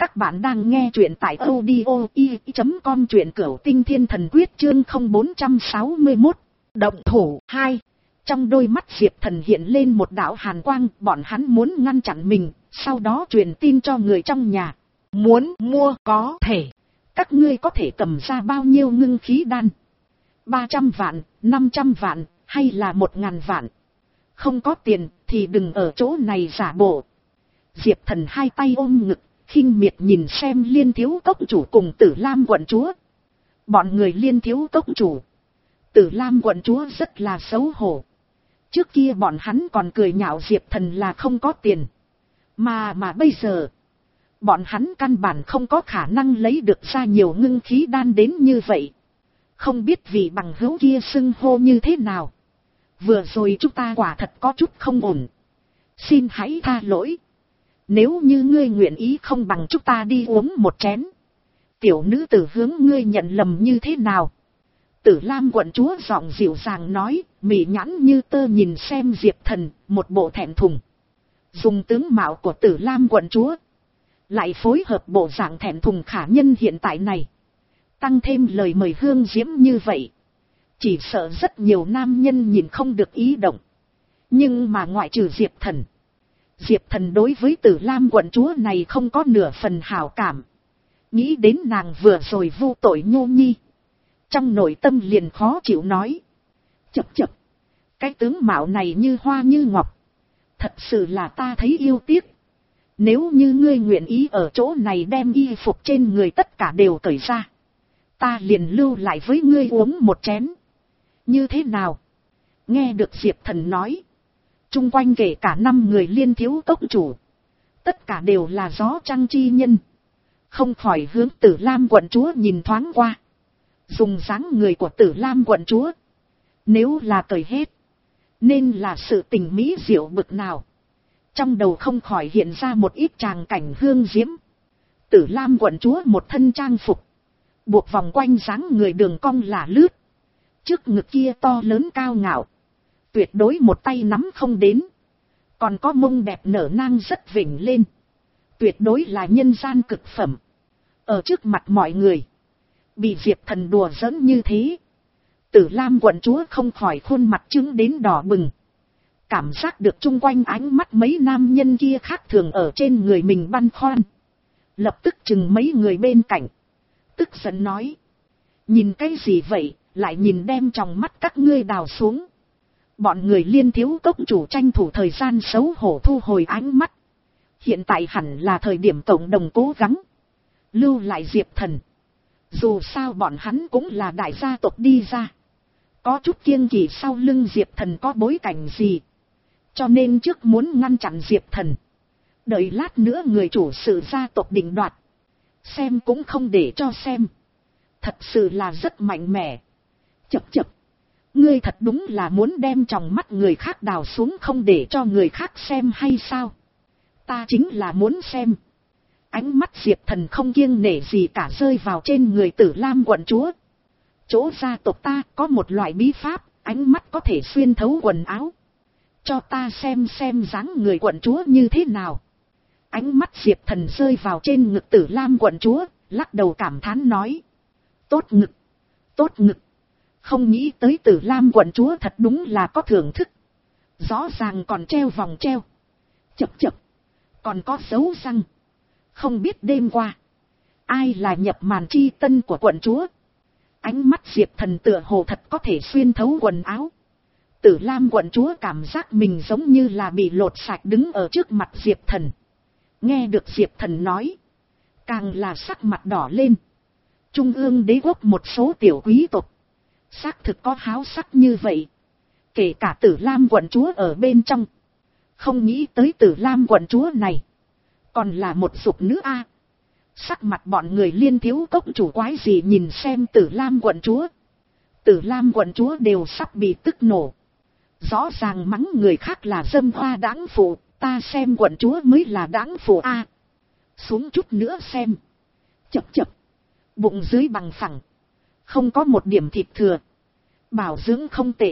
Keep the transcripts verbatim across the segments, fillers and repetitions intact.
Các bạn đang nghe truyện tại audio i chấm com, truyện Cửu Tinh Thiên Thần Quyết chương không bốn sáu mốt. Động thủ hai. Trong đôi mắt Diệp Thần hiện lên một đạo hàn quang, bọn hắn muốn ngăn chặn mình, sau đó truyền tin cho người trong nhà. Muốn mua có thể. Các ngươi có thể cầm ra bao nhiêu ngưng khí đan? ba trăm vạn, năm trăm vạn, hay là một ngàn vạn? Không có tiền thì đừng ở chỗ này giả bộ. Diệp Thần hai tay ôm ngực, khinh miệt nhìn xem Liên Thiếu Cốc chủ cùng Tử Lam quận chúa. Bọn người Liên Thiếu Cốc chủ, Tử Lam quận chúa rất là xấu hổ. Trước kia bọn hắn còn cười nhạo Diệp Thần là không có tiền. Mà mà bây giờ, bọn hắn căn bản không có khả năng lấy được ra nhiều ngưng khí đan đến như vậy. Không biết vị bằng hữu kia xưng hô như thế nào. Vừa rồi chúng ta quả thật có chút không ổn. Xin hãy tha lỗi. Nếu như ngươi nguyện ý không bằng chúng ta đi uống một chén. Tiểu nữ tử hướng ngươi nhận lầm như thế nào? Tử Lam quận chúa giọng dịu dàng nói, mỉ nhãn như tơ nhìn xem Diệp Thần, một bộ thẹn thùng. Dùng tướng mạo của Tử Lam quận chúa, lại phối hợp bộ dạng thẹn thùng khả nhân hiện tại này. Tăng thêm lời mời hương diễm như vậy. Chỉ sợ rất nhiều nam nhân nhìn không được ý động. Nhưng mà ngoại trừ Diệp Thần, Diệp Thần đối với Tử Lam quận chúa này không có nửa phần hảo cảm. Nghĩ đến nàng vừa rồi vu tội Nhô Nhi, trong nội tâm liền khó chịu nói. Chập chập, cái tướng mạo này như hoa như ngọc. Thật sự là ta thấy yêu tiếc. Nếu như ngươi nguyện ý ở chỗ này đem y phục trên người tất cả đều cởi ra, ta liền lưu lại với ngươi uống một chén. Như thế nào? Nghe được Diệp Thần nói, chung quanh kể cả năm người Liên Thiếu Cốc chủ, tất cả đều là gió trăng chi nhân. Không khỏi hướng Tử Lam quận chúa nhìn thoáng qua. Dùng dáng người của Tử Lam quận chúa, nếu là cởi hết, nên là sự tình mỹ diệu bực nào. Trong đầu không khỏi hiện ra một ít tràng cảnh hương diễm. Tử Lam quận chúa một thân trang phục, buộc vòng quanh dáng người đường cong lả lướt. Trước ngực kia to lớn cao ngạo, tuyệt đối một tay nắm không đến. Còn có mông đẹp nở nang rất vỉnh lên, tuyệt đối là nhân gian cực phẩm. Ở trước mặt mọi người, bị Diệp Thần đùa giỡn như thế, Tử Lam quận chúa không khỏi khuôn mặt trứng đến đỏ bừng. Cảm giác được chung quanh ánh mắt mấy nam nhân kia khác thường ở trên người mình băn khoăn. Lập tức chừng mấy người bên cạnh, tức giận nói. Nhìn cái gì vậy, lại nhìn đem trong mắt các ngươi đào xuống. Bọn người Liên Thiếu Cốc chủ tranh thủ thời gian xấu hổ thu hồi ánh mắt. Hiện tại hẳn là thời điểm cộng đồng cố gắng lưu lại Diệp Thần. Dù sao bọn hắn cũng là đại gia tộc đi ra, có chút kiêng kỵ sau lưng Diệp Thần có bối cảnh gì, cho nên trước muốn ngăn chặn Diệp Thần. Đợi lát nữa người chủ sự gia tộc định đoạt, xem cũng không để cho xem. Thật sự là rất mạnh mẽ. Chập chập, ngươi thật đúng là muốn đem trong mắt người khác đào xuống không để cho người khác xem hay sao? Ta chính là muốn xem. Ánh mắt Diệp Thần không kiêng nể gì cả rơi vào trên người Tử Lam quận chúa. Chỗ gia tộc ta có một loại bí pháp, ánh mắt có thể xuyên thấu quần áo. Cho ta xem xem dáng người quận chúa như thế nào. Ánh mắt Diệp Thần rơi vào trên ngực Tử Lam quận chúa, lắc đầu cảm thán nói. Tốt ngực, tốt ngực. Không nghĩ tới Tử Lam quận chúa thật đúng là có thưởng thức. Rõ ràng còn treo vòng treo. Chập chập, còn có dấu răng. Không biết đêm qua, ai là nhập màn chi tân của quận chúa. Ánh mắt Diệp Thần tựa hồ thật có thể xuyên thấu quần áo. Tử Lam quận chúa cảm giác mình giống như là bị lột sạch đứng ở trước mặt Diệp Thần. Nghe được Diệp Thần nói, càng là sắc mặt đỏ lên. Trung ương đế quốc một số tiểu quý tộc, xác thực có háo sắc như vậy. Kể cả Tử Lam quận chúa ở bên trong. Không nghĩ tới Tử Lam quận chúa này còn là một dục nữ a. Sắc mặt bọn người Liên Thiếu Cốc chủ quái gì nhìn xem Tử Lam quận chúa. Tử Lam quận chúa đều sắp bị tức nổ. Rõ ràng mắng người khác là dâm hoa đãng phụ, ta xem quận chúa mới là đãng phụ a. Xuống chút nữa xem. Chập chập, bụng dưới bằng phẳng, không có một điểm thịt thừa, bảo dưỡng không tệ,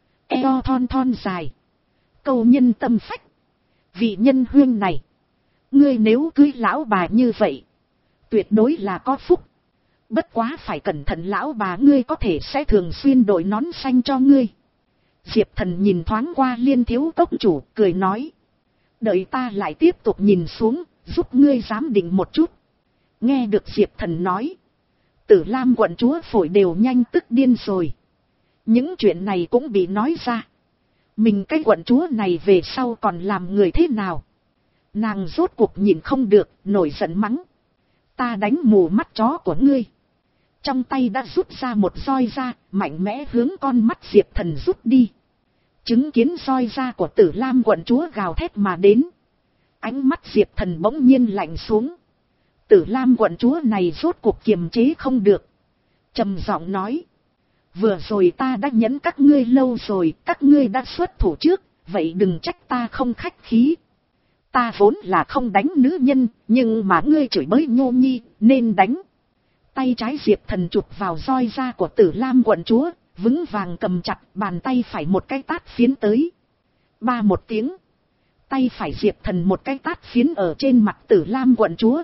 eo thon thon dài, câu nhân tâm phách. Vị nhân huyên này, ngươi nếu cưới lão bà như vậy, tuyệt đối là có phúc. Bất quá phải cẩn thận, lão bà ngươi có thể sẽ thường xuyên đổi nón xanh cho ngươi. Diệp Thần nhìn thoáng qua Liên thiếu cốc chủ, cười nói. Đợi ta lại tiếp tục nhìn xuống, giúp ngươi giám định một chút. Nghe được Diệp Thần nói, Tử Lam quận chúa phổi đều nhanh tức điên rồi. Những chuyện này cũng bị nói ra. Mình cái quận chúa này về sau còn làm người thế nào? Nàng rốt cuộc nhìn không được, nổi giận mắng. Ta đánh mù mắt chó của ngươi. Trong tay đã rút ra một roi ra, mạnh mẽ hướng con mắt Diệp Thần rút đi. Chứng kiến roi ra của Tử Lam quận chúa gào thét mà đến. Ánh mắt Diệp Thần bỗng nhiên lạnh xuống. Tử Lam quận chúa này rốt cuộc kiềm chế không được. Trầm giọng nói. Vừa rồi ta đã nhẫn các ngươi lâu rồi, các ngươi đã xuất thủ trước, vậy đừng trách ta không khách khí. Ta vốn là không đánh nữ nhân, nhưng mà ngươi chửi bới Nhô Nhi, nên đánh. Tay trái Diệp Thần chụp vào roi da của Tử Lam quận chúa, vững vàng cầm chặt, bàn tay phải một cái tát phiến tới. Ba một tiếng. Tay phải Diệp Thần một cái tát phiến ở trên mặt Tử Lam quận chúa.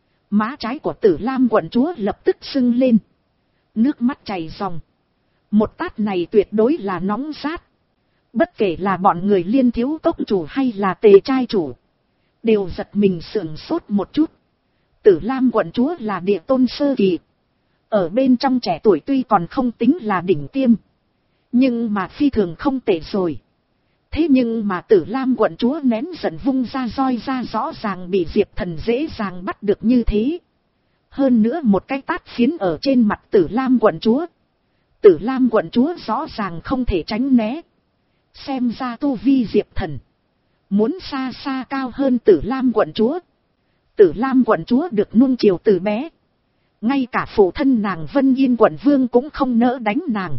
Má trái của Tử Lam quận chúa lập tức sưng lên. Nước mắt chảy ròng. Một tát này tuyệt đối là nóng rát. Bất kể là bọn người Liên thiếu cốc chủ hay là Tề trai chủ, đều giật mình sửng sốt một chút. Tử Lam quận chúa là địa tôn sơ kỳ. Ở bên trong trẻ tuổi tuy còn không tính là đỉnh tiêm, nhưng mà phi thường không tệ rồi. Thế nhưng mà Tử Lam quận chúa nén giận vung ra roi ra, rõ ràng bị Diệp Thần dễ dàng bắt được như thế. Hơn nữa một cái tát phiến ở trên mặt Tử Lam quận chúa. Tử Lam quận chúa rõ ràng không thể tránh né. Xem ra tu vi Diệp Thần muốn xa xa cao hơn Tử Lam quận chúa. Tử Lam quận chúa được nuông chiều từ bé. Ngay cả phụ thân nàng Vân Yên quận vương cũng không nỡ đánh nàng.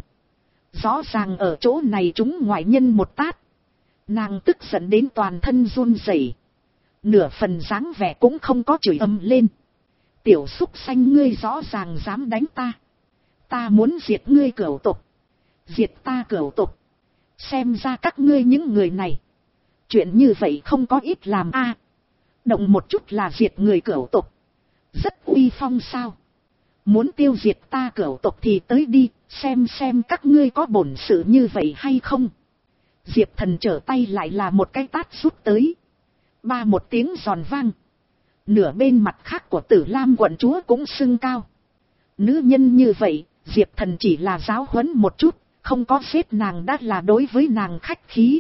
Rõ ràng ở chỗ này chúng ngoại nhân một tát. Nàng tức giận đến toàn thân run rẩy. Nửa phần dáng vẻ cũng không có, chửi ầm lên. Tiểu súc xanh, ngươi rõ ràng dám đánh ta. Ta muốn diệt ngươi cửu tộc. Diệt ta cửu tộc. Xem ra các ngươi những người này, chuyện như vậy không có ít làm a. Động một chút là diệt người cửu tộc. Rất uy phong sao. Muốn tiêu diệt ta cửu tộc thì tới đi, xem xem các ngươi có bổn sự như vậy hay không. Diệp Thần trở tay lại là một cái tát rút tới. Ba một tiếng giòn vang. Nửa bên mặt khác của Tử Lam quận chúa cũng sưng cao. Nữ nhân như vậy, Diệp Thần chỉ là giáo huấn một chút, không có giết nàng đã là đối với nàng khách khí.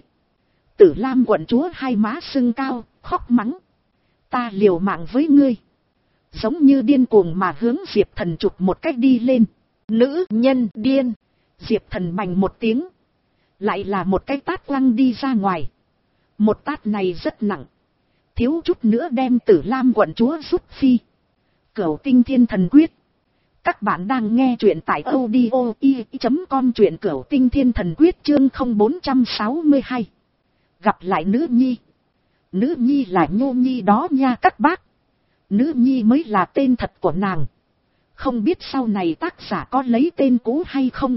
Tử Lam quận chúa hai má sưng cao, khóc mắng. Ta liều mạng với ngươi. Giống như điên cuồng mà hướng Diệp Thần chụp một cách đi lên. Nữ nhân điên. Diệp Thần bành một tiếng. Lại là một cái tát quăng đi ra ngoài. Một tát này rất nặng. Thiếu chút nữa đem Tử Lam quận chúa rút phi. Cửu Tinh Thiên Thần Quyết. Các bạn đang nghe truyện tại audio i chấm com, truyện Cửu Tinh Thiên Thần Quyết chương không bốn sáu hai. Gặp lại nữ nhi. Nữ nhi là Nhô Nhi đó nha các bác. Nữ nhi mới là tên thật của nàng. Không biết sau này tác giả có lấy tên cũ hay không.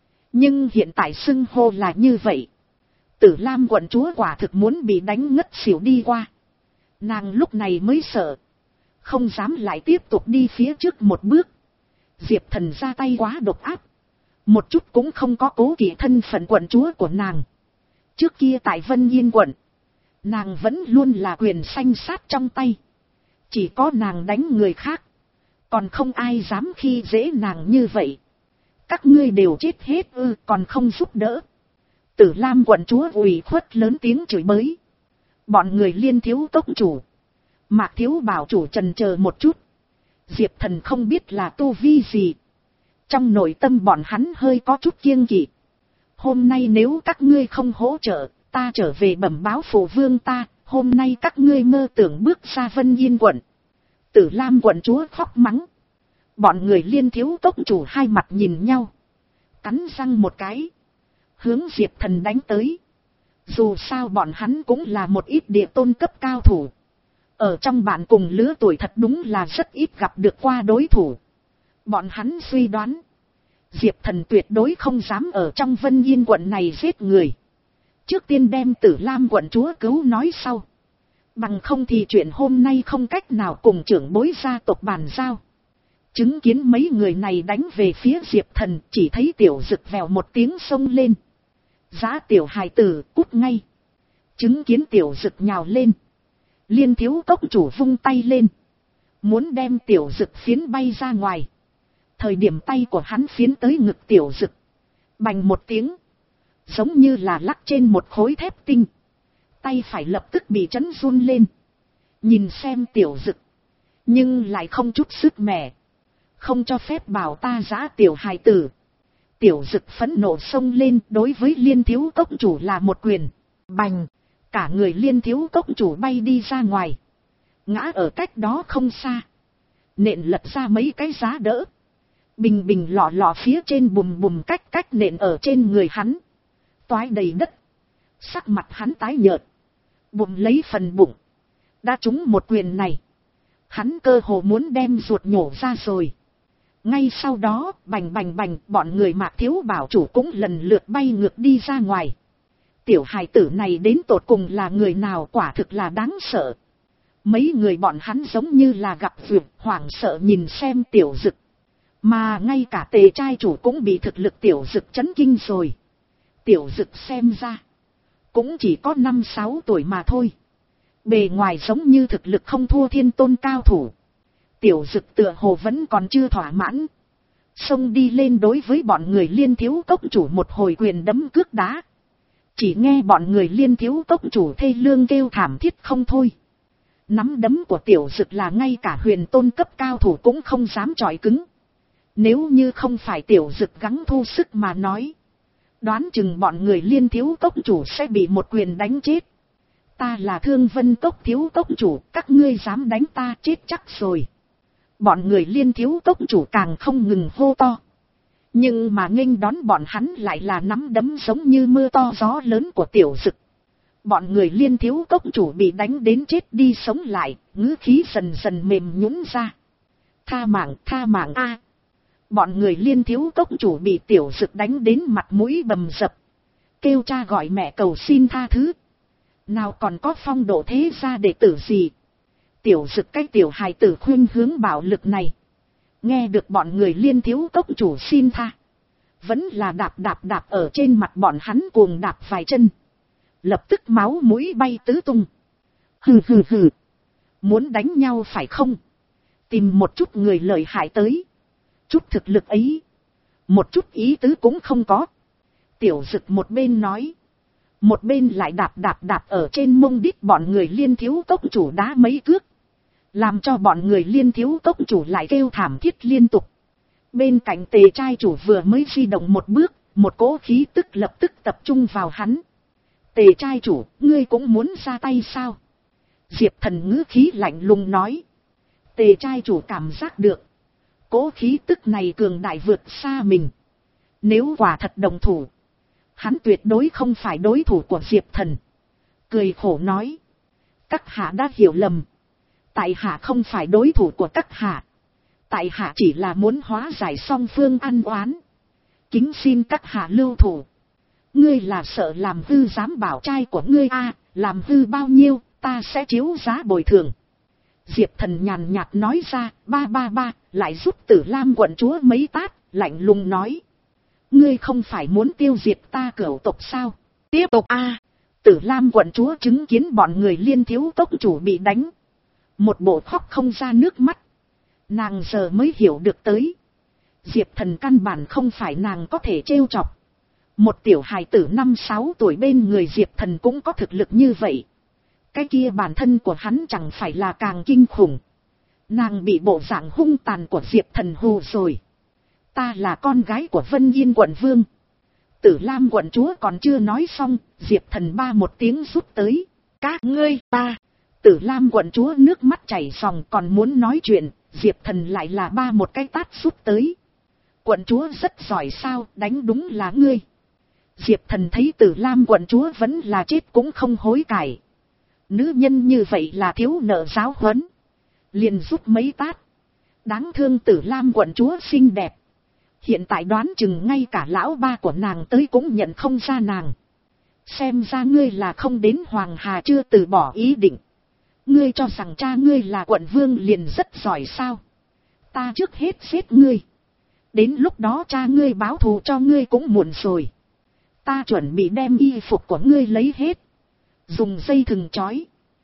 Nhưng hiện tại xưng hô là như vậy. Tử Lam quận chúa quả thực muốn bị đánh ngất xỉu đi qua. Nàng lúc này mới sợ. Không dám lại tiếp tục đi phía trước một bước. Diệp Thần ra tay quá độc áp. Một chút cũng không có cố kỵ thân phận quận chúa của nàng. Trước kia tại Vân Yên quận, nàng vẫn luôn là quyền sanh sát trong tay. Chỉ có nàng đánh người khác, còn không ai dám khi dễ nàng như vậy. Các ngươi đều chết hết ư, còn không giúp đỡ. Tử Lam quận chúa ủy khuất lớn tiếng chửi bới. Bọn người Liên thiếu cốc chủ, Mạc thiếu bảo chủ trần chờ một chút. Diệp Thần không biết là tu vi gì. Trong nội tâm bọn hắn hơi có chút kiêng kỵ. Hôm nay nếu các ngươi không hỗ trợ, ta trở về bẩm báo phụ vương ta. Hôm nay các ngươi mơ tưởng bước ra Vân Yên quận. Tử Lam quận chúa khóc mắng. Bọn người Liên thiếu cốc chủ hai mặt nhìn nhau. Cắn răng một cái. Hướng Diệp Thần đánh tới. Dù sao bọn hắn cũng là một ít địa tôn cấp cao thủ. Ở trong bạn cùng lứa tuổi thật đúng là rất ít gặp được qua đối thủ. Bọn hắn suy đoán. Diệp Thần tuyệt đối không dám ở trong Vân Yên quận này giết người. Trước tiên đem Tử Lam quận chúa cứu nói sau. Bằng không thì chuyện hôm nay không cách nào cùng trưởng bối gia tộc bàn giao. Chứng kiến mấy người này đánh về phía Diệp Thần, chỉ thấy Tiểu Dực vèo một tiếng xông lên. Giá tiểu hài tử cút ngay. Chứng kiến Tiểu Dực nhào lên. Liên Thiếu Cốc chủ vung tay lên. Muốn đem Tiểu Dực phiến bay ra ngoài. Thời điểm tay của hắn phiến tới ngực Tiểu Dực. Bành một tiếng. Giống như là lắc trên một khối thép tinh. Tay phải lập tức bị chấn run lên. Nhìn xem Tiểu Dực. Nhưng lại không chút sức mẻ. Không cho phép bảo ta giã tiểu hài tử. Tiểu Dực phẫn nộ xông lên, đối với Liên Thiếu Cốc chủ là một quyền. Bành. Cả người Liên Thiếu Cốc chủ bay đi ra ngoài. Ngã ở cách đó không xa. Nện lật ra mấy cái giá đỡ. Bình bình lọ lọ phía trên bùm bùm cách cách nện ở trên người hắn. Toái đầy đất. Sắc mặt hắn tái nhợt. Bụng lấy phần bụng. Đã trúng một quyền này. Hắn cơ hồ muốn đem ruột nhổ ra rồi. Ngay sau đó, bành bành bành, bọn người Mạc Thiếu Bảo chủ cũng lần lượt bay ngược đi ra ngoài. Tiểu hài tử này đến tột cùng là người nào, quả thực là đáng sợ. Mấy người bọn hắn giống như là gặp việc, hoảng sợ nhìn xem Tiểu Dực. Mà ngay cả Tề trai chủ cũng bị thực lực Tiểu Dực chấn kinh rồi. Tiểu Dực xem ra cũng chỉ có năm sáu tuổi mà thôi. Bề ngoài giống như thực lực không thua thiên tôn cao thủ. Tiểu Dực tựa hồ vẫn còn chưa thỏa mãn. Xông đi lên đối với bọn người Liên Thiếu Cốc chủ một hồi quyền đấm cước đá. Chỉ nghe bọn người Liên Thiếu Cốc chủ thê lương kêu thảm thiết không thôi. Nắm đấm của Tiểu Dực là ngay cả huyền tôn cấp cao thủ cũng không dám chọi cứng. Nếu như không phải Tiểu Dực gắng thu sức mà nói. Đoán chừng bọn người Liên Thiếu Cốc chủ sẽ bị một quyền đánh chết. Ta là Thương Vân Cốc Thiếu Cốc chủ, các ngươi dám đánh ta chết chắc rồi. Bọn người Liên Thiếu Cốc chủ càng không ngừng hô to. Nhưng mà nghênh đón bọn hắn lại là nắm đấm giống như mưa to gió lớn của Tiểu Dực. Bọn người Liên Thiếu Cốc chủ bị đánh đến chết đi sống lại, ngữ khí dần dần mềm nhũn ra. Tha mạng, tha mạng a! Bọn người Liên Thiếu Cốc chủ bị Tiểu Dực đánh đến mặt mũi bầm dập. Kêu cha gọi mẹ cầu xin tha thứ. Nào còn có phong độ thế gia đệ tử gì. Tiểu Dực cái tiểu hài tử khuyên hướng bạo lực này. Nghe được bọn người Liên Thiếu Cốc chủ xin tha. Vẫn là đạp đạp đạp ở trên mặt bọn hắn cuồng đạp vài chân. Lập tức máu mũi bay tứ tung. Hừ hừ hừ. Muốn đánh nhau phải không? Tìm một chút người lợi hại tới. Chút thực lực ấy. Một chút ý tứ cũng không có. Tiểu Dực một bên nói. Một bên lại đạp đạp đạp ở trên mông đít bọn người Liên Thiếu Cốc chủ đá mấy cước. Làm cho bọn người Liên Thiếu Cốc chủ lại kêu thảm thiết liên tục. Bên cạnh Tề trai chủ vừa mới di động một bước, một cỗ khí tức lập tức tập trung vào hắn. Tề trai chủ, ngươi cũng muốn ra tay sao? Diệp Thần ngữ khí lạnh lùng nói. Tề trai chủ cảm giác được. Cỗ khí tức này cường đại vượt xa mình. Nếu quả thật đồng thủ. Hắn tuyệt đối không phải đối thủ của Diệp Thần. Cười khổ nói. Các hạ đã hiểu lầm. Tại hạ không phải đối thủ của các hạ. Tại hạ chỉ là muốn hóa giải song phương ăn oán. Kính xin các hạ lưu thủ. Ngươi là sợ làm hư giám bảo trai của ngươi a, à, làm hư bao nhiêu, ta sẽ chiếu giá bồi thường. Diệp Thần nhàn nhạt nói ra, ba ba ba, lại giúp Tử Lam quận chúa mấy tát, lạnh lùng nói. Ngươi không phải muốn tiêu diệt ta cửu tộc sao? Tiếp tục a. À, Tử Lam quận chúa chứng kiến bọn người Liên Thiếu Cốc chủ bị đánh. Một bộ khóc không ra nước mắt. Nàng giờ mới hiểu được tới. Diệp Thần căn bản không phải nàng có thể trêu chọc. Một tiểu hài tử năm sáu tuổi bên người Diệp Thần cũng có thực lực như vậy. Cái kia bản thân của hắn chẳng phải là càng kinh khủng. Nàng bị bộ dạng hung tàn của Diệp Thần hù rồi. Ta là con gái của Vân Yên quận vương. Tử Lam quận chúa còn chưa nói xong, Diệp Thần ba một tiếng rút tới. Các ngươi ta. Tử Lam quận chúa nước mắt chảy ròng còn muốn nói chuyện, Diệp Thần lại là ba một cái tát rút tới. Quận chúa rất giỏi sao, đánh đúng là ngươi. Diệp Thần thấy Tử Lam quận chúa vẫn là chết cũng không hối cải. Nữ nhân như vậy là thiếu nợ giáo huấn. Liền rút mấy tát. Đáng thương Tử Lam quận chúa xinh đẹp. Hiện tại đoán chừng ngay cả lão ba của nàng tới cũng nhận không ra nàng. Xem ra ngươi là không đến Hoàng Hà chưa từ bỏ ý định. Ngươi cho rằng cha ngươi là quận vương liền rất giỏi sao? Ta trước hết giết ngươi. Đến lúc đó cha ngươi báo thù cho ngươi cũng muộn rồi. Ta chuẩn bị đem y phục của ngươi lấy hết. Dùng dây thừng trói.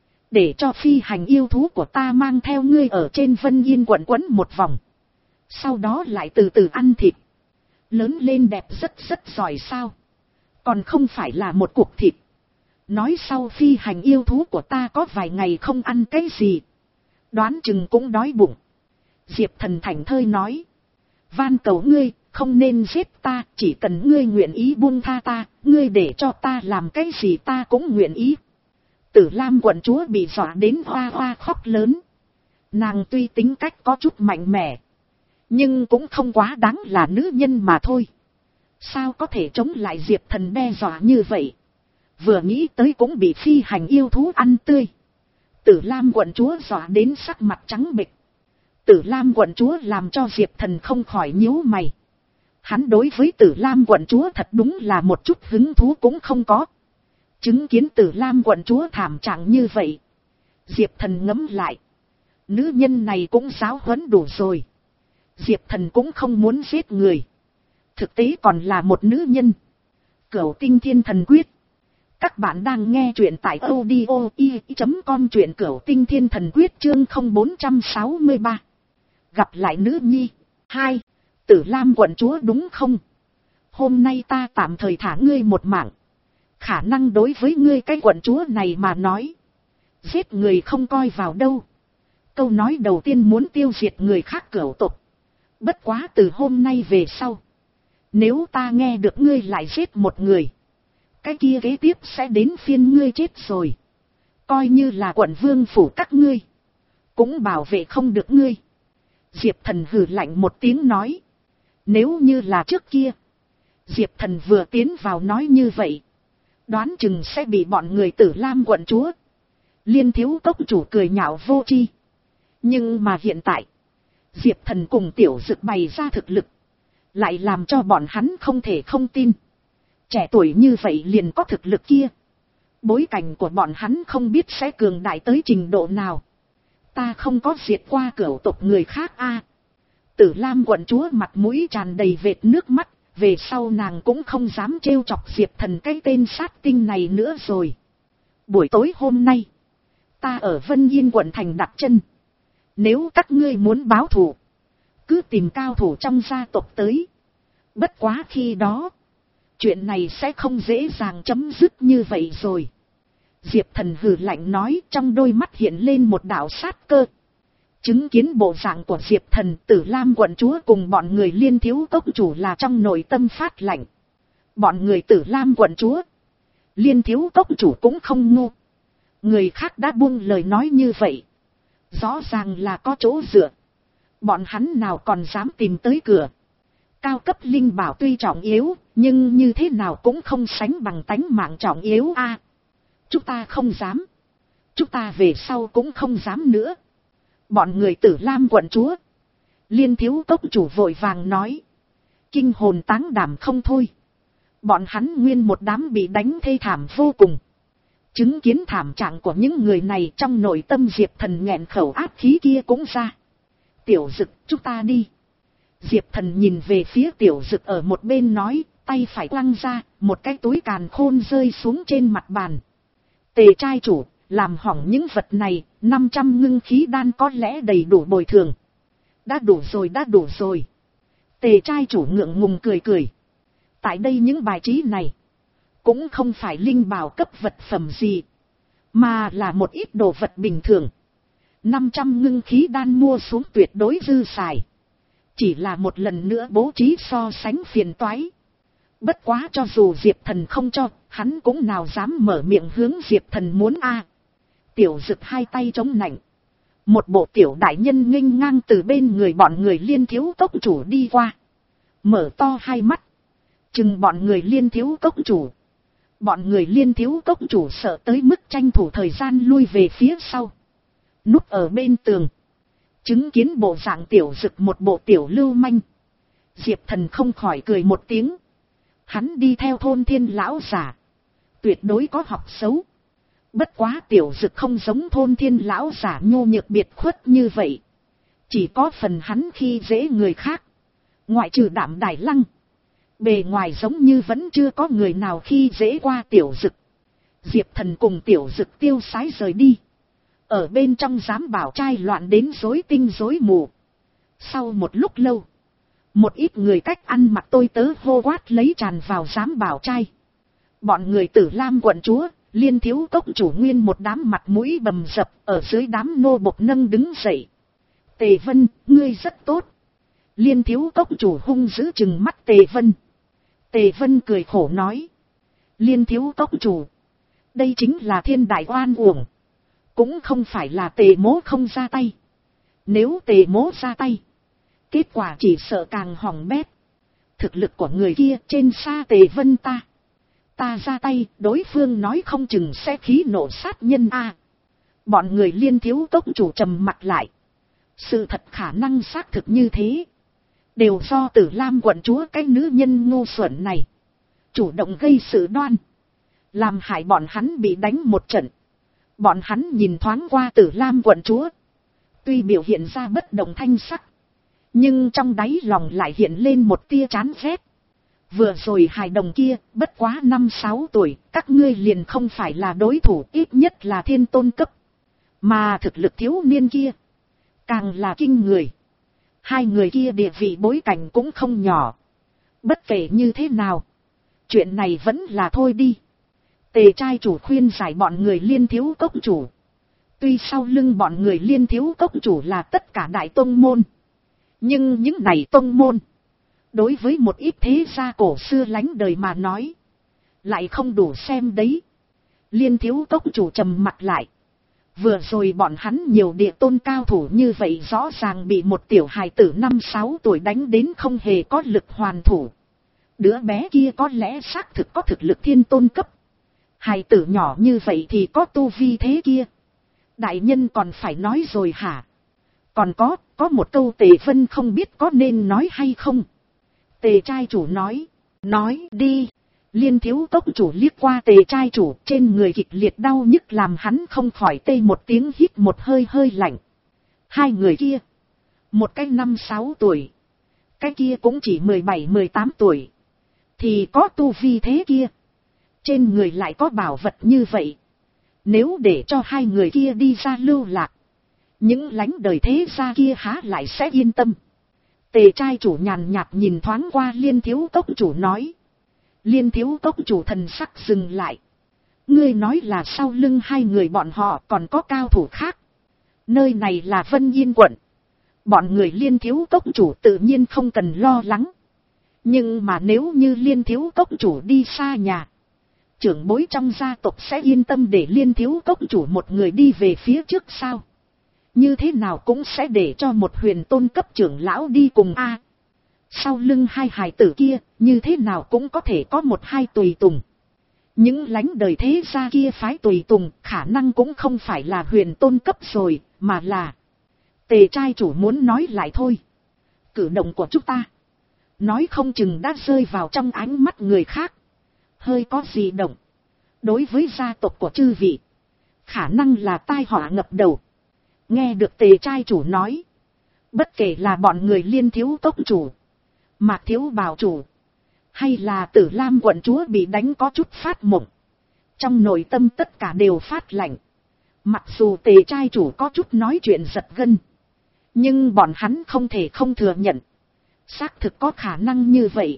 Để cho phi hành yêu thú của ta mang theo ngươi ở trên Vân Yên quận quấn một vòng. Sau đó lại từ từ ăn thịt. Lớn lên đẹp rất rất giỏi sao? Còn không phải là một cục thịt. Nói sau phi hành yêu thú của ta có vài ngày không ăn cái gì. Đoán chừng cũng đói bụng. Diệp Thần thảnh thơi nói. Van cầu ngươi, không nên giết ta, chỉ cần ngươi nguyện ý buông tha ta, ngươi để cho ta làm cái gì ta cũng nguyện ý. Tử Lam quận chúa bị dọa đến hoa hoa khóc lớn. Nàng tuy tính cách có chút mạnh mẽ, nhưng cũng không quá đáng là nữ nhân mà thôi. Sao có thể chống lại Diệp Thần đe dọa như vậy? Vừa nghĩ tới cũng bị phi hành yêu thú ăn tươi. Tử Lam quận chúa dọa đến sắc mặt trắng bệch. Tử Lam quận chúa làm cho Diệp Thần không khỏi nhíu mày. Hắn đối với Tử Lam quận chúa thật đúng là một chút hứng thú cũng không có. Chứng kiến Tử Lam quận chúa thảm trạng như vậy, Diệp Thần ngẫm lại. Nữ nhân này cũng giáo huấn đủ rồi. Diệp Thần cũng không muốn giết người. Thực tế còn là một nữ nhân. Cửu Tinh Thiên Thần Quyết. Các bạn đang nghe truyện tại audio i chấm com, truyện Cửu Tinh Thiên Thần Quyết chương không bốn sáu ba. Gặp lại nữ nhi. Hai. Tử Lam quận chúa đúng không? Hôm nay ta tạm thời thả ngươi một mạng. Khả năng đối với ngươi cái quận chúa này mà nói, giết người không coi vào đâu. Câu nói đầu tiên muốn tiêu diệt người khác cửu tộc. Bất quá từ hôm nay về sau, nếu ta nghe được ngươi lại giết một người, cái kia kế tiếp sẽ đến phiên ngươi chết rồi. Coi như là quận vương phủ các ngươi, cũng bảo vệ không được ngươi. Diệp Thần hừ lạnh một tiếng nói. Nếu như là trước kia, Diệp Thần vừa tiến vào nói như vậy, đoán chừng sẽ bị bọn người Tử Lam quận chúa, Liên Thiếu cốc chủ cười nhạo vô tri. Nhưng mà hiện tại, Diệp Thần cùng Tiểu Dực bày ra thực lực, lại làm cho bọn hắn không thể không tin. Trẻ tuổi như vậy liền có thực lực kia. Bối cảnh của bọn hắn không biết sẽ cường đại tới trình độ nào. Ta không có diệt qua cửu tộc người khác a. Tử Lam quận chúa mặt mũi tràn đầy vệt nước mắt. Về sau nàng cũng không dám trêu chọc Diệp Thần cái tên sát tinh này nữa rồi. Buổi tối hôm nay, ta ở Vân Yên quận thành đặt chân. Nếu các ngươi muốn báo thù, cứ tìm cao thủ trong gia tộc tới. Bất quá khi đó, chuyện này sẽ không dễ dàng chấm dứt như vậy rồi. Diệp Thần hừ lạnh nói, trong đôi mắt hiện lên một đạo sát cơ. Chứng kiến bộ dạng của Diệp Thần, Tử Lam quận chúa cùng bọn người Liên Thiếu cốc chủ là trong nội tâm phát lạnh. Bọn người Tử Lam quận chúa, Liên Thiếu cốc chủ cũng không ngu. Người khác đã buông lời nói như vậy, rõ ràng là có chỗ dựa. Bọn hắn nào còn dám tìm tới cửa. Cao cấp linh bảo tuy trọng yếu, nhưng như thế nào cũng không sánh bằng tánh mạng trọng yếu a. À, chúng ta không dám. Chúng ta về sau cũng không dám nữa. Bọn người Tử Lam quận chúa, Liên Thiếu cốc chủ vội vàng nói. Kinh hồn táng đảm không thôi. Bọn hắn nguyên một đám bị đánh thê thảm vô cùng. Chứng kiến thảm trạng của những người này, trong nội tâm Diệp Thần nghẹn khẩu áp khí kia cũng ra. Tiểu Dực, chúng ta đi. Diệp Thần nhìn về phía Tiểu Dực ở một bên nói, tay phải quăng ra, một cái túi càn khôn rơi xuống trên mặt bàn. Tề trai chủ, làm hỏng những vật này, năm trăm ngưng khí đan có lẽ đầy đủ bồi thường. Đã đủ rồi, đã đủ rồi. Tề trai chủ ngượng ngùng cười cười. Tại đây những bài trí này, cũng không phải linh bảo cấp vật phẩm gì, mà là một ít đồ vật bình thường. năm trăm ngưng khí đan mua xuống tuyệt đối dư xài. Chỉ là một lần nữa bố trí so sánh phiền toái. Bất quá cho dù Diệp Thần không cho, hắn cũng nào dám mở miệng hướng Diệp Thần muốn a. À. Tiểu Dực hai tay chống nạnh. Một bộ tiểu đại nhân nghênh ngang từ bên người bọn người Liên Thiếu cốc chủ đi qua. Mở to hai mắt. Chừng bọn người Liên Thiếu cốc chủ. Bọn người Liên Thiếu cốc chủ sợ tới mức tranh thủ thời gian lui về phía sau. Núp ở bên tường. Chứng kiến bộ dạng Tiểu Dực một bộ tiểu lưu manh. Diệp Thần không khỏi cười một tiếng. Hắn đi theo thôn thiên lão giả. Tuyệt đối có học xấu. Bất quá tiểu dực không giống thôn thiên lão giả nhu nhược biệt khuất như vậy. Chỉ có phần hắn khi dễ người khác. Ngoại trừ Đạm Đài Lăng. Bề ngoài giống như vẫn chưa có người nào khi dễ qua tiểu dực. Diệp Thần cùng tiểu dực tiêu sái rời đi. Ở bên trong giám bảo trai loạn đến rối tinh rối mù. Sau một lúc lâu. Một ít người cách ăn mặc tôi tớ hô quát lấy tràn vào giám bảo trai. Bọn người Tử Lam quận chúa, Liên Thiếu Cốc chủ nguyên một đám mặt mũi bầm dập ở dưới đám nô bộc nâng đứng dậy. Tề Vân, ngươi rất tốt. Liên Thiếu Cốc chủ hung dữ chừng mắt Tề Vân. Tề Vân cười khổ nói. Liên Thiếu Cốc chủ. Đây chính là thiên đại oan uổng. Cũng không phải là Tề mỗ không ra tay. Nếu Tề mỗ ra tay. Kết quả chỉ sợ càng hỏng bét. Thực lực của người kia trên xa Tề Vân ta. Ta ra tay, đối phương nói không chừng sẽ khí nổ sát nhân a. Bọn người Liên Thiếu Cốc chủ trầm mặt lại. Sự thật khả năng xác thực như thế. Đều do Tử Lam quận chúa cái nữ nhân ngu xuẩn này. Chủ động gây sự đoan. Làm hại bọn hắn bị đánh một trận. Bọn hắn nhìn thoáng qua Tử Lam quận chúa. Tuy biểu hiện ra bất động thanh sắc. Nhưng trong đáy lòng lại hiện lên một tia chán ghét. Vừa rồi hài đồng kia, bất quá năm sáu tuổi, các ngươi liền không phải là đối thủ, ít nhất là thiên tôn cấp. Mà thực lực thiếu niên kia, càng là kinh người. Hai người kia địa vị bối cảnh cũng không nhỏ. Bất kể như thế nào, chuyện này vẫn là thôi đi. Tề trai chủ khuyên giải bọn người Liên Thiếu Cốc chủ. Tuy sau lưng bọn người Liên Thiếu Cốc chủ là tất cả đại tông môn. Nhưng những này tông môn, đối với một ít thế gia cổ xưa lánh đời mà nói, lại không đủ xem đấy. Liên Thiếu Cốc chủ trầm mặt lại. Vừa rồi bọn hắn nhiều địa tôn cao thủ như vậy rõ ràng bị một tiểu hài tử năm sáu tuổi đánh đến không hề có lực hoàn thủ. Đứa bé kia có lẽ xác thực có thực lực thiên tôn cấp. Hài tử nhỏ như vậy thì có tu vi thế kia. Đại nhân còn phải nói rồi hả? Còn có, có một câu Tề Vân không biết có nên nói hay không. Tề trai chủ nói, nói đi. Liên Thiếu Cốc chủ liếc qua Tề trai chủ, trên người kịch liệt đau nhức làm hắn không khỏi tê một tiếng hít một hơi hơi lạnh. Hai người kia, một cái năm sáu tuổi, cái kia cũng chỉ mười bảy mười tám tuổi, thì có tu vi thế kia. Trên người lại có bảo vật như vậy. Nếu để cho hai người kia đi ra lưu lạc, những lánh đời thế gia kia há lại sẽ yên tâm. Tề trai chủ nhàn nhạt nhìn thoáng qua Liên Thiếu Cốc chủ nói. Liên Thiếu Cốc chủ thần sắc dừng lại. Ngươi nói là sau lưng hai người bọn họ còn có cao thủ khác. Nơi này là Vân Yên quận. Bọn người Liên Thiếu Cốc chủ tự nhiên không cần lo lắng. Nhưng mà nếu như Liên Thiếu Cốc chủ đi xa nhà, trưởng bối trong gia tộc sẽ yên tâm để Liên Thiếu Cốc chủ một người đi về phía trước sao? Như thế nào cũng sẽ để cho một huyền tôn cấp trưởng lão đi cùng a. Sau lưng hai hài tử kia, như thế nào cũng có thể có một hai tùy tùng. Những lánh đời thế gia kia phái tùy tùng, khả năng cũng không phải là huyền tôn cấp rồi, mà là... Tề trai chủ muốn nói lại thôi. Cử động của chúng ta, nói không chừng đã rơi vào trong ánh mắt người khác. Hơi có gì động. Đối với gia tộc của chư vị, khả năng là tai họa ngập đầu. Nghe được Tề trai chủ nói, bất kể là bọn người Liên Thiếu Cốc chủ, Mạc Thiếu Bảo chủ, hay là Tử Lam quận chúa bị đánh có chút phát mộng, trong nội tâm tất cả đều phát lạnh. Mặc dù Tề trai chủ có chút nói chuyện giật gân, nhưng bọn hắn không thể không thừa nhận, xác thực có khả năng như vậy.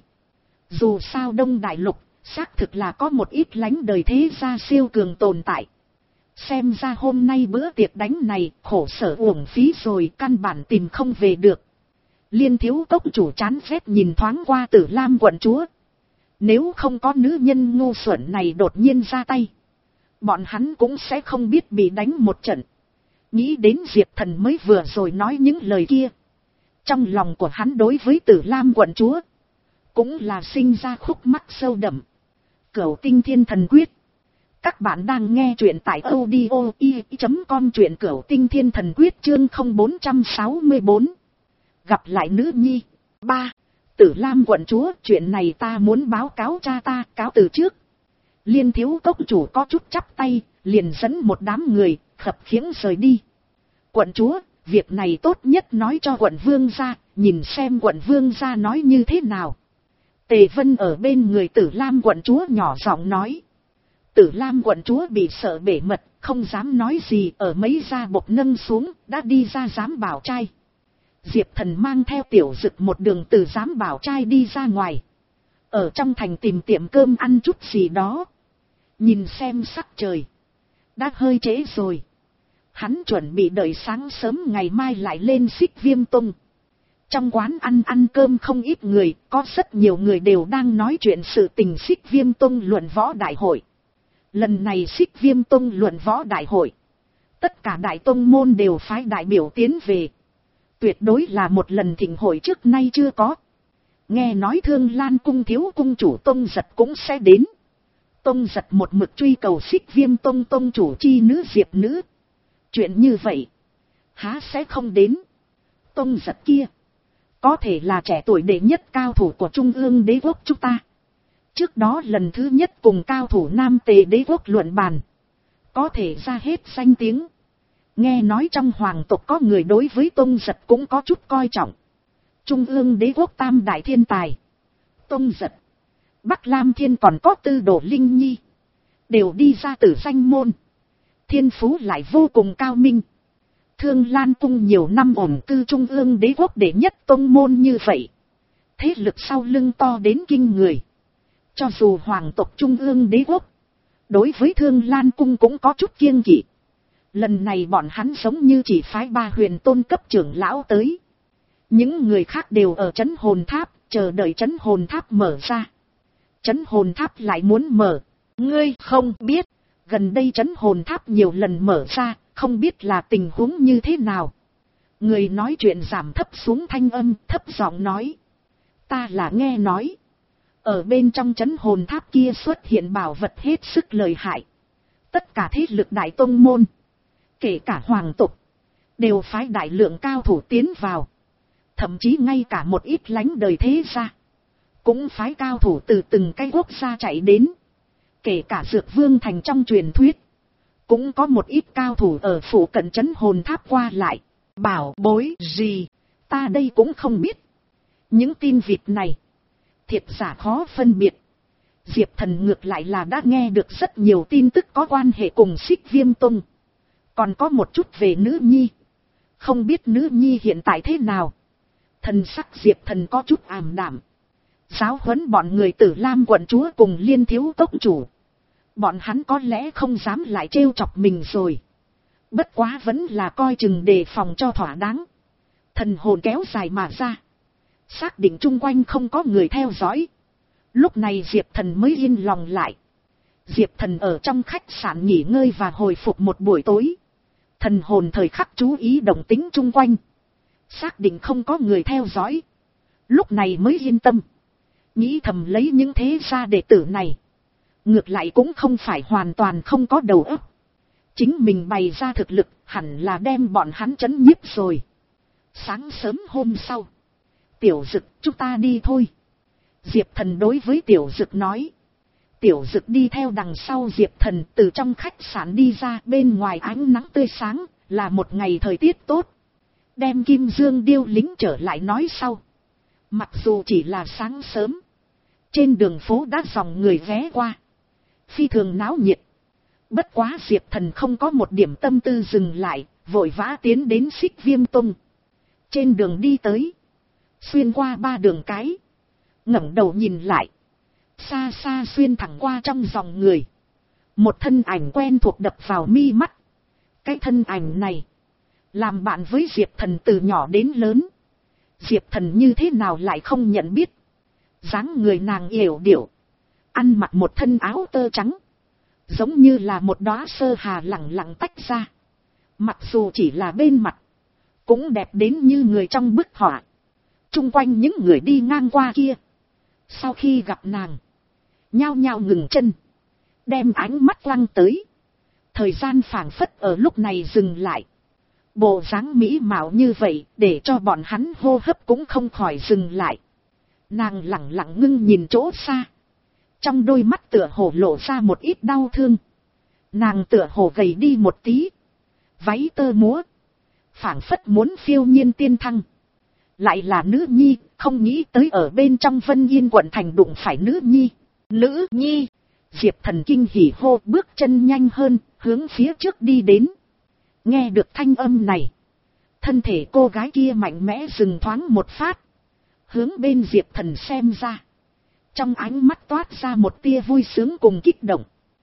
Dù sao Đông Đại Lục, xác thực là có một ít lánh đời thế gia siêu cường tồn tại. Xem ra hôm nay bữa tiệc đánh này khổ sở uổng phí rồi, căn bản tìm không về được. Liên Thiếu Cốc chủ chán ghét nhìn thoáng qua Tử Lam quận chúa. Nếu không có nữ nhân ngu xuẩn này đột nhiên ra tay, bọn hắn cũng sẽ không biết bị đánh một trận. Nghĩ đến Diệp Thần mới vừa rồi nói những lời kia, trong lòng của hắn đối với Tử Lam quận chúa cũng là sinh ra khúc mắc sâu đậm. Cửu Tinh Thiên Thần Quyết. Các bạn đang nghe truyện tại audio i chấm com, truyện Cửu Tinh Thiên Thần Quyết chương không bốn sáu bốn. Gặp lại nữ nhi. ba. Tử Lam quận chúa, chuyện này ta muốn báo cáo cha ta, cáo từ trước. Liên Thiếu Cốc chủ có chút chắp tay, liền dẫn một đám người, khập khiễng rời đi. Quận chúa, việc này tốt nhất nói cho quận vương gia, nhìn xem quận vương gia nói như thế nào. Tề Vân ở bên người Tử Lam quận chúa nhỏ giọng nói. Tử Lam quận chúa bị sợ bể mật, không dám nói gì, ở mấy gia bộc nâng xuống, đã đi ra giám bảo trai. Diệp Thần mang theo Tiểu Dực một đường từ giám bảo trai đi ra ngoài. Ở trong thành tìm tiệm cơm ăn chút gì đó. Nhìn xem sắc trời. Đã hơi trễ rồi. Hắn chuẩn bị đợi sáng sớm ngày mai lại lên Xích Viêm Tông. Trong quán ăn ăn cơm không ít người, có rất nhiều người đều đang nói chuyện sự tình Xích Viêm Tông luận võ đại hội. Lần này Xích Viêm Tông luận võ đại hội. Tất cả đại tông môn đều phái đại biểu tiến về. Tuyệt đối là một lần thịnh hội trước nay chưa có. Nghe nói Thương Lan cung thiếu cung chủ Tông Giật cũng sẽ đến. Tông Giật một mực truy cầu Xích Viêm Tông tông chủ chi nữ Diệp nữ. Chuyện như vậy, há sẽ không đến. Tông Giật kia, có thể là trẻ tuổi đệ nhất cao thủ của Trung ương đế quốc chúng ta. Trước đó lần thứ nhất cùng cao thủ Nam Tề đế quốc luận bàn, có thể ra hết danh tiếng. Nghe nói trong hoàng tộc có người đối với Tông Giật cũng có chút coi trọng. Trung ương đế quốc tam đại thiên tài, Tông Giật, Bắc Lam Thiên còn có Tư Đồ Linh Nhi, đều đi ra từ danh môn. Thiên phú lại vô cùng cao minh. Thương Lan cung nhiều năm ổn cư Trung ương đế quốc đệ nhất tông môn như vậy. Thế lực sau lưng to đến kinh người. Cho dù hoàng tộc Trung ương đế quốc, đối với Thương Lan cung cũng có chút kiêng kỵ. Lần này bọn hắn giống như chỉ phái ba huyền tôn cấp trưởng lão tới. Những người khác đều ở trấn hồn tháp, chờ đợi trấn hồn tháp mở ra. Trấn hồn tháp lại muốn mở. Ngươi không biết, gần đây trấn hồn tháp nhiều lần mở ra, không biết là tình huống như thế nào. Người nói chuyện giảm thấp xuống thanh âm, thấp giọng nói. Ta là nghe nói. Ở bên trong trấn hồn tháp kia xuất hiện bảo vật hết sức lợi hại. Tất cả thế lực đại tông môn, kể cả hoàng tộc, đều phái đại lượng cao thủ tiến vào. Thậm chí ngay cả một ít lánh đời thế gia, cũng phái cao thủ từ từng cái quốc gia chạy đến. Kể cả Dược Vương thành trong truyền thuyết, cũng có một ít cao thủ ở phủ cận trấn hồn tháp qua lại. Bảo bối gì, ta đây cũng không biết. Những tin vịt này, thiệt giả khó phân biệt. Diệp Thần ngược lại là đã nghe được rất nhiều tin tức có quan hệ cùng Xích Viêm Tông. Còn có một chút về nữ nhi. Không biết nữ nhi hiện tại thế nào. Thần sắc Diệp Thần có chút ảm đạm. Giáo huấn bọn người Tử Lam quận chúa cùng Liên thiếu tốc chủ. Bọn hắn có lẽ không dám lại trêu chọc mình rồi. Bất quá vẫn là coi chừng đề phòng cho thỏa đáng. Thần hồn kéo dài mà ra. Xác định chung quanh không có người theo dõi. Lúc này Diệp Thần mới yên lòng lại. Diệp Thần ở trong khách sạn nghỉ ngơi và hồi phục một buổi tối. Thần hồn thời khắc chú ý động tĩnh chung quanh. Xác định không có người theo dõi. Lúc này mới yên tâm. Nghĩ thầm lấy những thế gia đệ tử này. Ngược lại cũng không phải hoàn toàn không có đầu óc. Chính mình bày ra thực lực hẳn là đem bọn hắn trấn nhiếp rồi. Sáng sớm hôm sau. Tiểu Dực, chúng ta đi thôi. Diệp Thần đối với Tiểu Dực nói. Tiểu Dực đi theo đằng sau Diệp Thần từ trong khách sạn đi ra, bên ngoài ánh nắng tươi sáng, là một ngày thời tiết tốt. Đem Kim Dương điêu lính trở lại nói sau. Mặc dù chỉ là sáng sớm, trên đường phố đã dòng người ghé qua. Phi thường náo nhiệt. Bất quá Diệp Thần không có một điểm tâm tư dừng lại, vội vã tiến đến Xích Viêm Tông. Trên đường đi tới, xuyên qua ba đường cái, ngẩng đầu nhìn lại, xa xa xuyên thẳng qua trong dòng người, một thân ảnh quen thuộc đập vào mi mắt. Cái thân ảnh này làm bạn với Diệp Thần từ nhỏ đến lớn. Diệp Thần như thế nào lại không nhận biết. Dáng người nàng yểu điệu, ăn mặc một thân áo tơ trắng, giống như là một đóa sơ hà lẳng lặng tách ra. Mặc dù chỉ là bên mặt, cũng đẹp đến như người trong bức họa. Trung quanh những người đi ngang qua kia, sau khi gặp nàng, nhao nhao ngừng chân, đem ánh mắt quăng tới. Thời gian phảng phất ở lúc này dừng lại. Bộ dáng mỹ mạo như vậy, để cho bọn hắn hô hấp cũng không khỏi dừng lại. Nàng lẳng lặng ngưng nhìn chỗ xa, trong đôi mắt tựa hồ lộ ra một ít đau thương. Nàng tựa hồ gầy đi một tí. Váy tơ múa. Phảng phất muốn phiêu nhiên tiên thăng. Lại là nữ nhi, không nghĩ tới ở bên trong Vân Yên quận thành đụng phải nữ nhi. Nữ nhi. Diệp Thần kinh hỉ hô, bước chân nhanh hơn, hướng phía trước đi đến. Nghe được thanh âm này. Thân thể cô gái kia mạnh mẽ dừng thoáng một phát. Hướng bên Diệp Thần xem ra. Trong ánh mắt toát ra một tia vui sướng cùng kích động.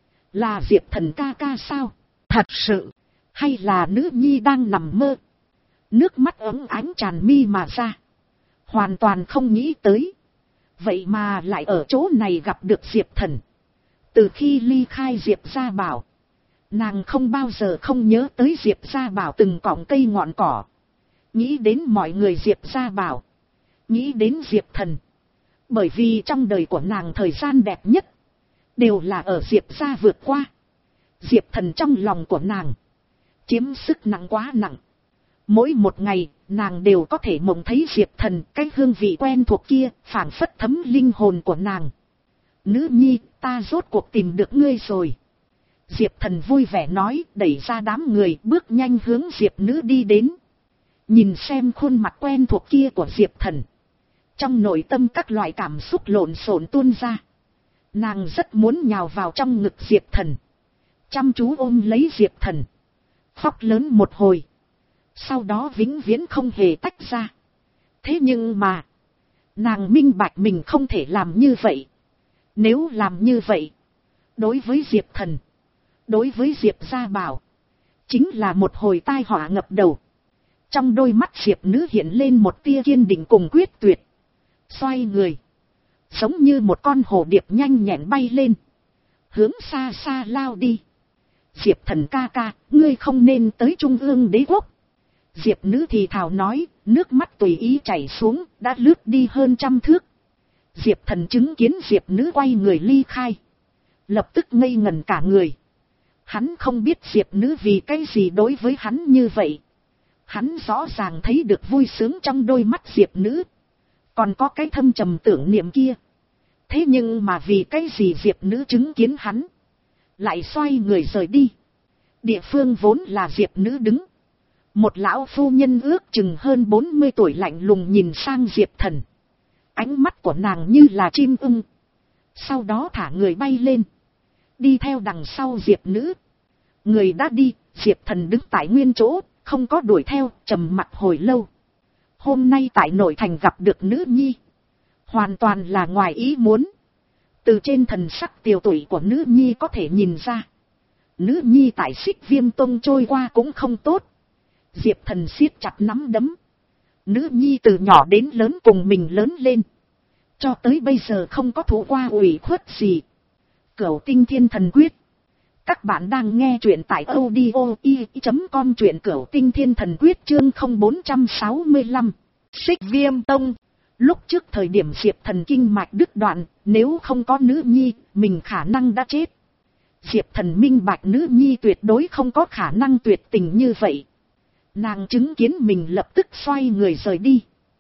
Là Diệp Thần ca ca sao? Thật sự. Hay là nữ nhi đang nằm mơ? Nước mắt ấm ánh tràn mi mà ra. Hoàn toàn không nghĩ tới. Vậy mà lại ở chỗ này gặp được Diệp Thần. Từ khi ly khai Diệp Gia Bảo. Nàng không bao giờ không nhớ tới Diệp Gia Bảo từng cọng cây ngọn cỏ. Nghĩ đến mọi người Diệp Gia Bảo. Nghĩ đến Diệp Thần. Bởi vì trong đời của nàng thời gian đẹp nhất. Đều là ở Diệp Gia vượt qua. Diệp Thần trong lòng của nàng. Chiếm sức nặng quá nặng. Mỗi một ngày, nàng đều có thể mộng thấy Diệp Thần, cái hương vị quen thuộc kia, phảng phất thấm linh hồn của nàng. Nữ nhi, ta rốt cuộc tìm được ngươi rồi. Diệp Thần vui vẻ nói, đẩy ra đám người, bước nhanh hướng Diệp Nữ đi đến. Nhìn xem khuôn mặt quen thuộc kia của Diệp Thần. Trong nội tâm các loại cảm xúc lộn xộn tuôn ra. Nàng rất muốn nhào vào trong ngực Diệp Thần. Chăm chú ôm lấy Diệp Thần. Khóc lớn một hồi. Sau đó vĩnh viễn không hề tách ra. Thế nhưng mà. Nàng minh bạch mình không thể làm như vậy. Nếu làm như vậy. Đối với Diệp Thần. Đối với Diệp Gia Bảo. Chính là một hồi tai họa ngập đầu. Trong đôi mắt Diệp Nữ hiện lên một tia kiên định cùng quyết tuyệt. Xoay người. Giống như một con hổ điệp nhanh nhẹn bay lên. Hướng xa xa lao đi. Diệp Thần ca ca, ngươi không nên tới Trung ương Đế quốc. Diệp Nữ thì thào nói, nước mắt tùy ý chảy xuống, đã lướt đi hơn trăm thước. Diệp Thần chứng kiến Diệp Nữ quay người ly khai. Lập tức ngây ngẩn cả người. Hắn không biết Diệp Nữ vì cái gì đối với hắn như vậy. Hắn rõ ràng thấy được vui sướng trong đôi mắt Diệp Nữ. Còn có cái thâm trầm tưởng niệm kia. Thế nhưng mà vì cái gì Diệp Nữ chứng kiến hắn. Lại xoay người rời đi. Địa phương vốn là Diệp Nữ đứng. Một lão phu nhân ước chừng hơn bốn mươi tuổi lạnh lùng nhìn sang Diệp Thần. Ánh mắt của nàng như là chim ưng. Sau đó thả người bay lên. Đi theo đằng sau Diệp Nữ. Người đã đi, Diệp Thần đứng tại nguyên chỗ, không có đuổi theo, trầm mặc hồi lâu. Hôm nay tại nội thành gặp được nữ nhi. Hoàn toàn là ngoài ý muốn. Từ trên thần sắc tiều tụy của nữ nhi có thể nhìn ra. Nữ nhi tại Xích Viêm Tông trôi qua cũng không tốt. Diệp Thần siết chặt nắm đấm. Nữ nhi từ nhỏ đến lớn cùng mình lớn lên. Cho tới bây giờ không có thụ qua ủy khuất gì. Cửu Tinh Thiên Thần Quyết. Các bạn đang nghe truyện tại audio i chấm com, truyện Cửu Tinh Thiên Thần Quyết chương không bốn sáu lăm. Xích Viêm Tông. Lúc trước thời điểm Diệp Thần kinh mạch đứt đoạn, nếu không có nữ nhi, mình khả năng đã chết. Diệp Thần minh bạch nữ nhi tuyệt đối không có khả năng tuyệt tình như vậy. Nàng chứng kiến mình lập tức xoay người rời đi.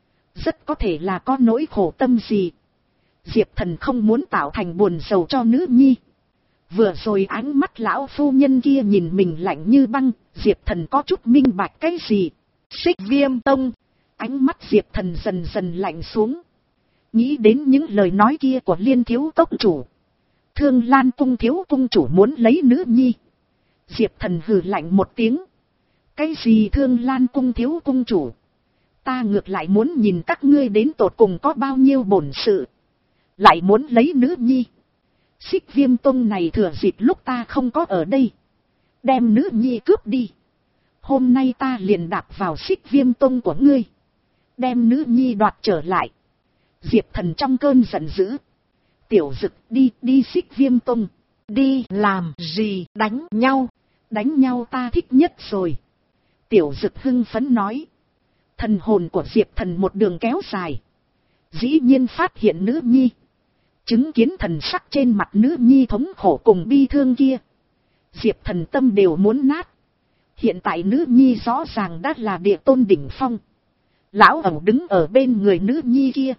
Rất có thể là có nỗi khổ tâm gì. Diệp Thần không muốn tạo thành buồn sầu cho nữ nhi. Vừa rồi ánh mắt lão phu nhân kia nhìn mình lạnh như băng, Diệp Thần có chút minh bạch cái gì. Xích Viêm Tông. Ánh mắt Diệp Thần dần dần lạnh xuống. Nghĩ đến những lời nói kia của Liên thiếu tốc chủ. Thương Lan cung thiếu cung chủ muốn lấy nữ nhi. Diệp Thần hừ lạnh một tiếng. Cái gì Thương Lan cung thiếu cung chủ? Ta ngược lại muốn nhìn các ngươi đến tột cùng có bao nhiêu bổn sự. Lại muốn lấy nữ nhi. Xích Viêm Tông này thừa dịp lúc ta không có ở đây. Đem nữ nhi cướp đi. Hôm nay ta liền đạp vào Xích Viêm Tông của ngươi. Đem nữ nhi đoạt trở lại. Diệp Thần trong cơn giận dữ. Tiểu Dực đi, đi Xích Viêm Tông. Đi làm gì? Đánh nhau. Đánh nhau ta thích nhất rồi. Tiểu Dực hưng phấn nói. Thần hồn của Diệp Thần một đường kéo dài. Dĩ nhiên phát hiện nữ nhi. Chứng kiến thần sắc trên mặt nữ nhi thống khổ cùng bi thương kia. Diệp Thần tâm đều muốn nát. Hiện tại nữ nhi rõ ràng đã là địa tôn đỉnh phong. Lão ẩu đứng ở bên người nữ nhi kia.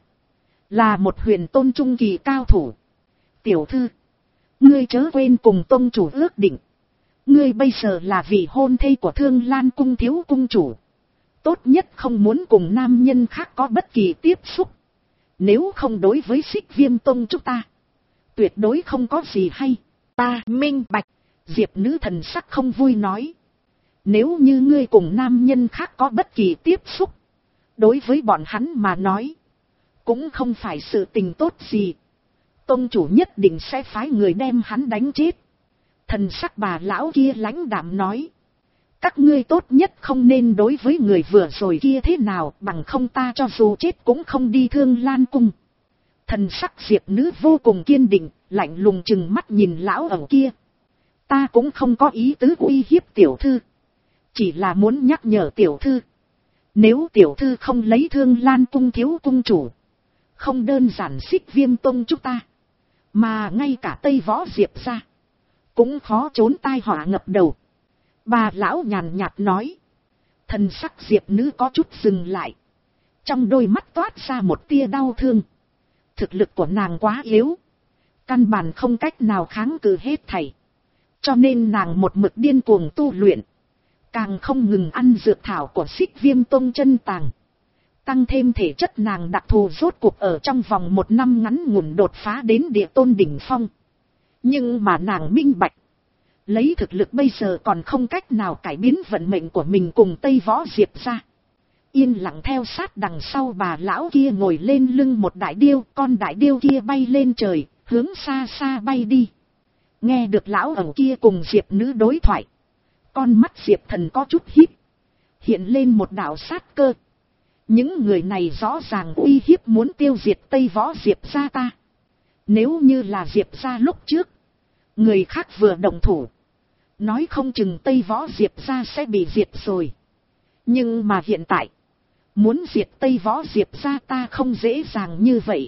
Là một huyền tôn trung kỳ cao thủ. Tiểu thư. Ngươi chớ quên cùng tông chủ ước định. Ngươi bây giờ là vị hôn thê của Thương Lan cung thiếu cung chủ. Tốt nhất không muốn cùng nam nhân khác có bất kỳ tiếp xúc. Nếu không đối với Xích Viêm Tông chúng ta, tuyệt đối không có gì hay. Ta minh bạch. Diệp nữ thần sắc không vui nói. Nếu như ngươi cùng nam nhân khác có bất kỳ tiếp xúc, đối với bọn hắn mà nói, cũng không phải sự tình tốt gì. Tông chủ nhất định sẽ phái người đem hắn đánh chết. Thần sắc bà lão kia lãnh đạm nói. Các ngươi tốt nhất không nên đối với người vừa rồi kia thế nào, bằng không ta cho dù chết cũng không đi Thương Lan cung. Thần sắc Diệp nữ vô cùng kiên định, lạnh lùng chừng mắt nhìn lão ẩu kia. Ta cũng không có ý tứ uy hiếp tiểu thư. Chỉ là muốn nhắc nhở tiểu thư. Nếu tiểu thư không lấy Thương Lan cung thiếu cung chủ, không đơn giản Xích Viêm Tông chúng ta, mà ngay cả Tây Võ Diệp ra, cũng khó trốn tai họa ngập đầu. Bà lão nhàn nhạt nói. Thần sắc Diệp nữ có chút dừng lại. Trong đôi mắt toát ra một tia đau thương. Thực lực của nàng quá yếu. Căn bản không cách nào kháng cự hết thảy. Cho nên nàng một mực điên cuồng tu luyện. Càng không ngừng ăn dược thảo của Xích Viêm Tông chân tàng. Tăng thêm thể chất nàng đặc thù rốt cuộc ở trong vòng một năm ngắn ngủn đột phá đến địa tôn đỉnh phong. Nhưng mà nàng minh bạch. Lấy thực lực bây giờ còn không cách nào cải biến vận mệnh của mình cùng Tây Võ Diệp ra. Yên lặng theo sát đằng sau bà lão kia ngồi lên lưng một đại điêu. Con đại điêu kia bay lên trời, hướng xa xa bay đi. Nghe được lão ẩu kia cùng Diệp nữ đối thoại. Con mắt Diệp thần có chút híp. Hiện lên một đạo sát cơ. Những người này rõ ràng uy hiếp muốn tiêu diệt Tây Võ Diệp ra ta. Nếu như là Diệp ra lúc trước, người khác vừa động thủ, nói không chừng Tây Võ Diệp ra sẽ bị diệt rồi. Nhưng mà hiện tại, muốn diệt Tây Võ Diệp ra ta không dễ dàng như vậy.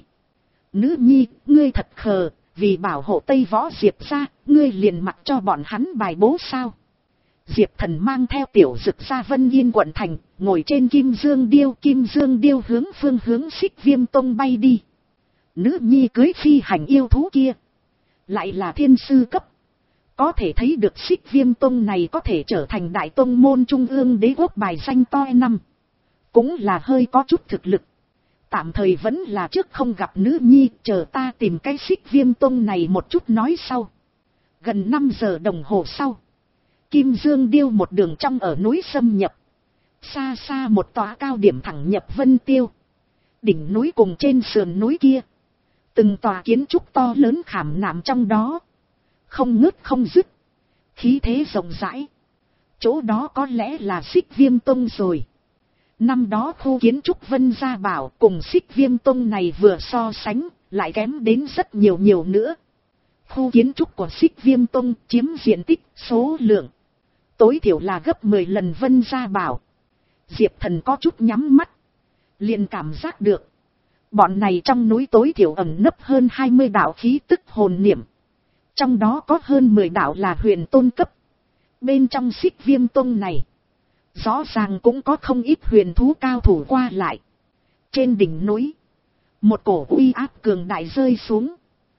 Nữ nhi, ngươi thật khờ, vì bảo hộ Tây Võ Diệp ra, ngươi liền mặc cho bọn hắn bài bố sao. Diệp thần mang theo tiểu dực ra Vân Yên quận thành, ngồi trên Kim Dương Điêu. Kim Dương Điêu hướng phương hướng Xích Viêm Tông bay đi. Nữ nhi cưới phi hành yêu thú kia, lại là thiên sư cấp. Có thể thấy được Xích Viêm Tông này có thể trở thành đại tông môn trung ương đế quốc bài danh to năm. Cũng là hơi có chút thực lực. Tạm thời vẫn là trước không gặp nữ nhi, chờ ta tìm cái Xích Viêm Tông này một chút nói sau. Gần năm giờ đồng hồ sau, Kim Dương Điêu một đường trong ở núi xâm nhập. Xa xa một tòa cao điểm thẳng nhập Vân Tiêu. Đỉnh núi cùng trên sườn núi kia, từng tòa kiến trúc to lớn khảm nạm trong đó, không ngớt không dứt, khí thế rộng rãi. Chỗ đó có lẽ là Xích Viêm Tông rồi. Năm đó khu kiến trúc Vân Gia Bảo cùng Xích Viêm Tông này vừa so sánh, lại kém đến rất nhiều nhiều nữa. Khu kiến trúc của Xích Viêm Tông chiếm diện tích, số lượng tối thiểu là gấp mười lần Vân Gia Bảo. Diệp thần có chút nhắm mắt, liền cảm giác được bọn này trong núi tối thiểu ẩn nấp hơn hai mươi đạo khí tức hồn niệm. Trong đó có hơn mười đạo là huyền tôn cấp. Bên trong Xích Viêm Tông này, rõ ràng cũng có không ít huyền thú cao thủ qua lại. Trên đỉnh núi, một cổ uy áp cường đại rơi xuống.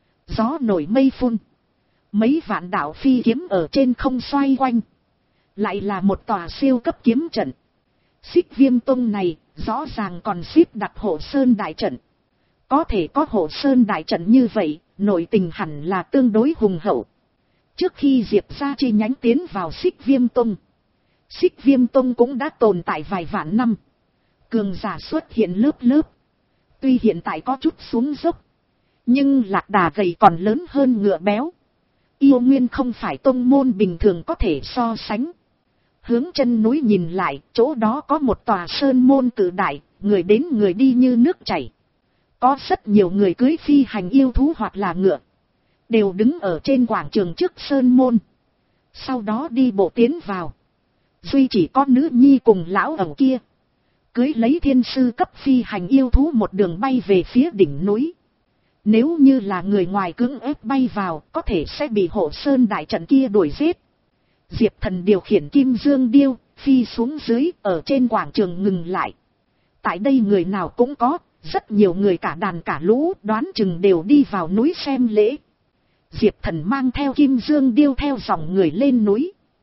Gió nổi mây phun. Mấy vạn đạo phi kiếm ở trên không xoay quanh. Lại là một tòa siêu cấp kiếm trận. Xích Viêm Tông này, rõ ràng còn xếp đặt hộ sơn đại trận. Có thể có hộ sơn đại trận như vậy, nội tình hẳn là tương đối hùng hậu. Trước khi Diệp ra chi nhánh tiến vào Xích Viêm Tông, Xích Viêm Tông cũng đã tồn tại vài vạn năm. Cường giả xuất hiện lớp lớp. Tuy hiện tại có chút xuống dốc, nhưng lạc đà gầy còn lớn hơn ngựa béo. Yêu nguyên không phải tông môn bình thường có thể so sánh. Hướng chân núi nhìn lại, chỗ đó có một tòa sơn môn cự đại, người đến người đi như nước chảy. Có rất nhiều người cưới phi hành yêu thú hoặc là ngựa, đều đứng ở trên quảng trường trước sơn môn. Sau đó đi bộ tiến vào. Duy chỉ có nữ nhi cùng lão ẩu kia, cưới lấy thiên sư cấp phi hành yêu thú một đường bay về phía đỉnh núi. Nếu như là người ngoài cưỡng ép bay vào, có thể sẽ bị hộ sơn đại trận kia đuổi giết. Diệp thần điều khiển Kim Dương Điêu, phi xuống dưới, ở trên quảng trường ngừng lại. Tại đây người nào cũng có, rất nhiều người cả đàn cả lũ, đoán chừng đều đi vào núi xem lễ. Diệp thần mang theo Kim Dương Điêu theo dòng người lên núi.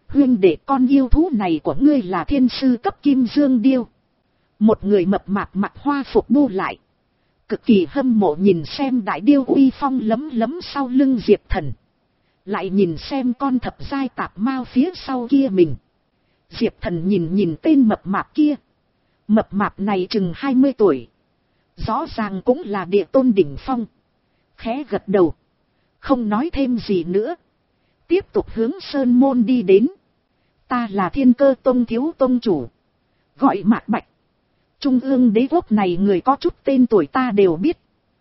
Huynh đệ, con yêu thú này của ngươi là thiên sư cấp kim dương điêu. Một người mập mạp mặc hoa phục bu lại, cực kỳ hâm mộ nhìn xem đại điêu uy phong lấm lấm sau lưng Diệp Thần. Lại nhìn xem con thập giai tạp mao phía sau kia mình. Diệp Thần nhìn nhìn tên mập mạp kia. Mập mạp này chừng hai mươi tuổi. Rõ ràng cũng là địa tôn đỉnh phong. Khẽ gật đầu, không nói thêm gì nữa. Tiếp tục hướng sơn môn đi đến. Ta là Thiên Cơ Tông thiếu tông chủ, gọi Mạc Bạch. Trung ương đế quốc này người có chút tên tuổi ta đều biết.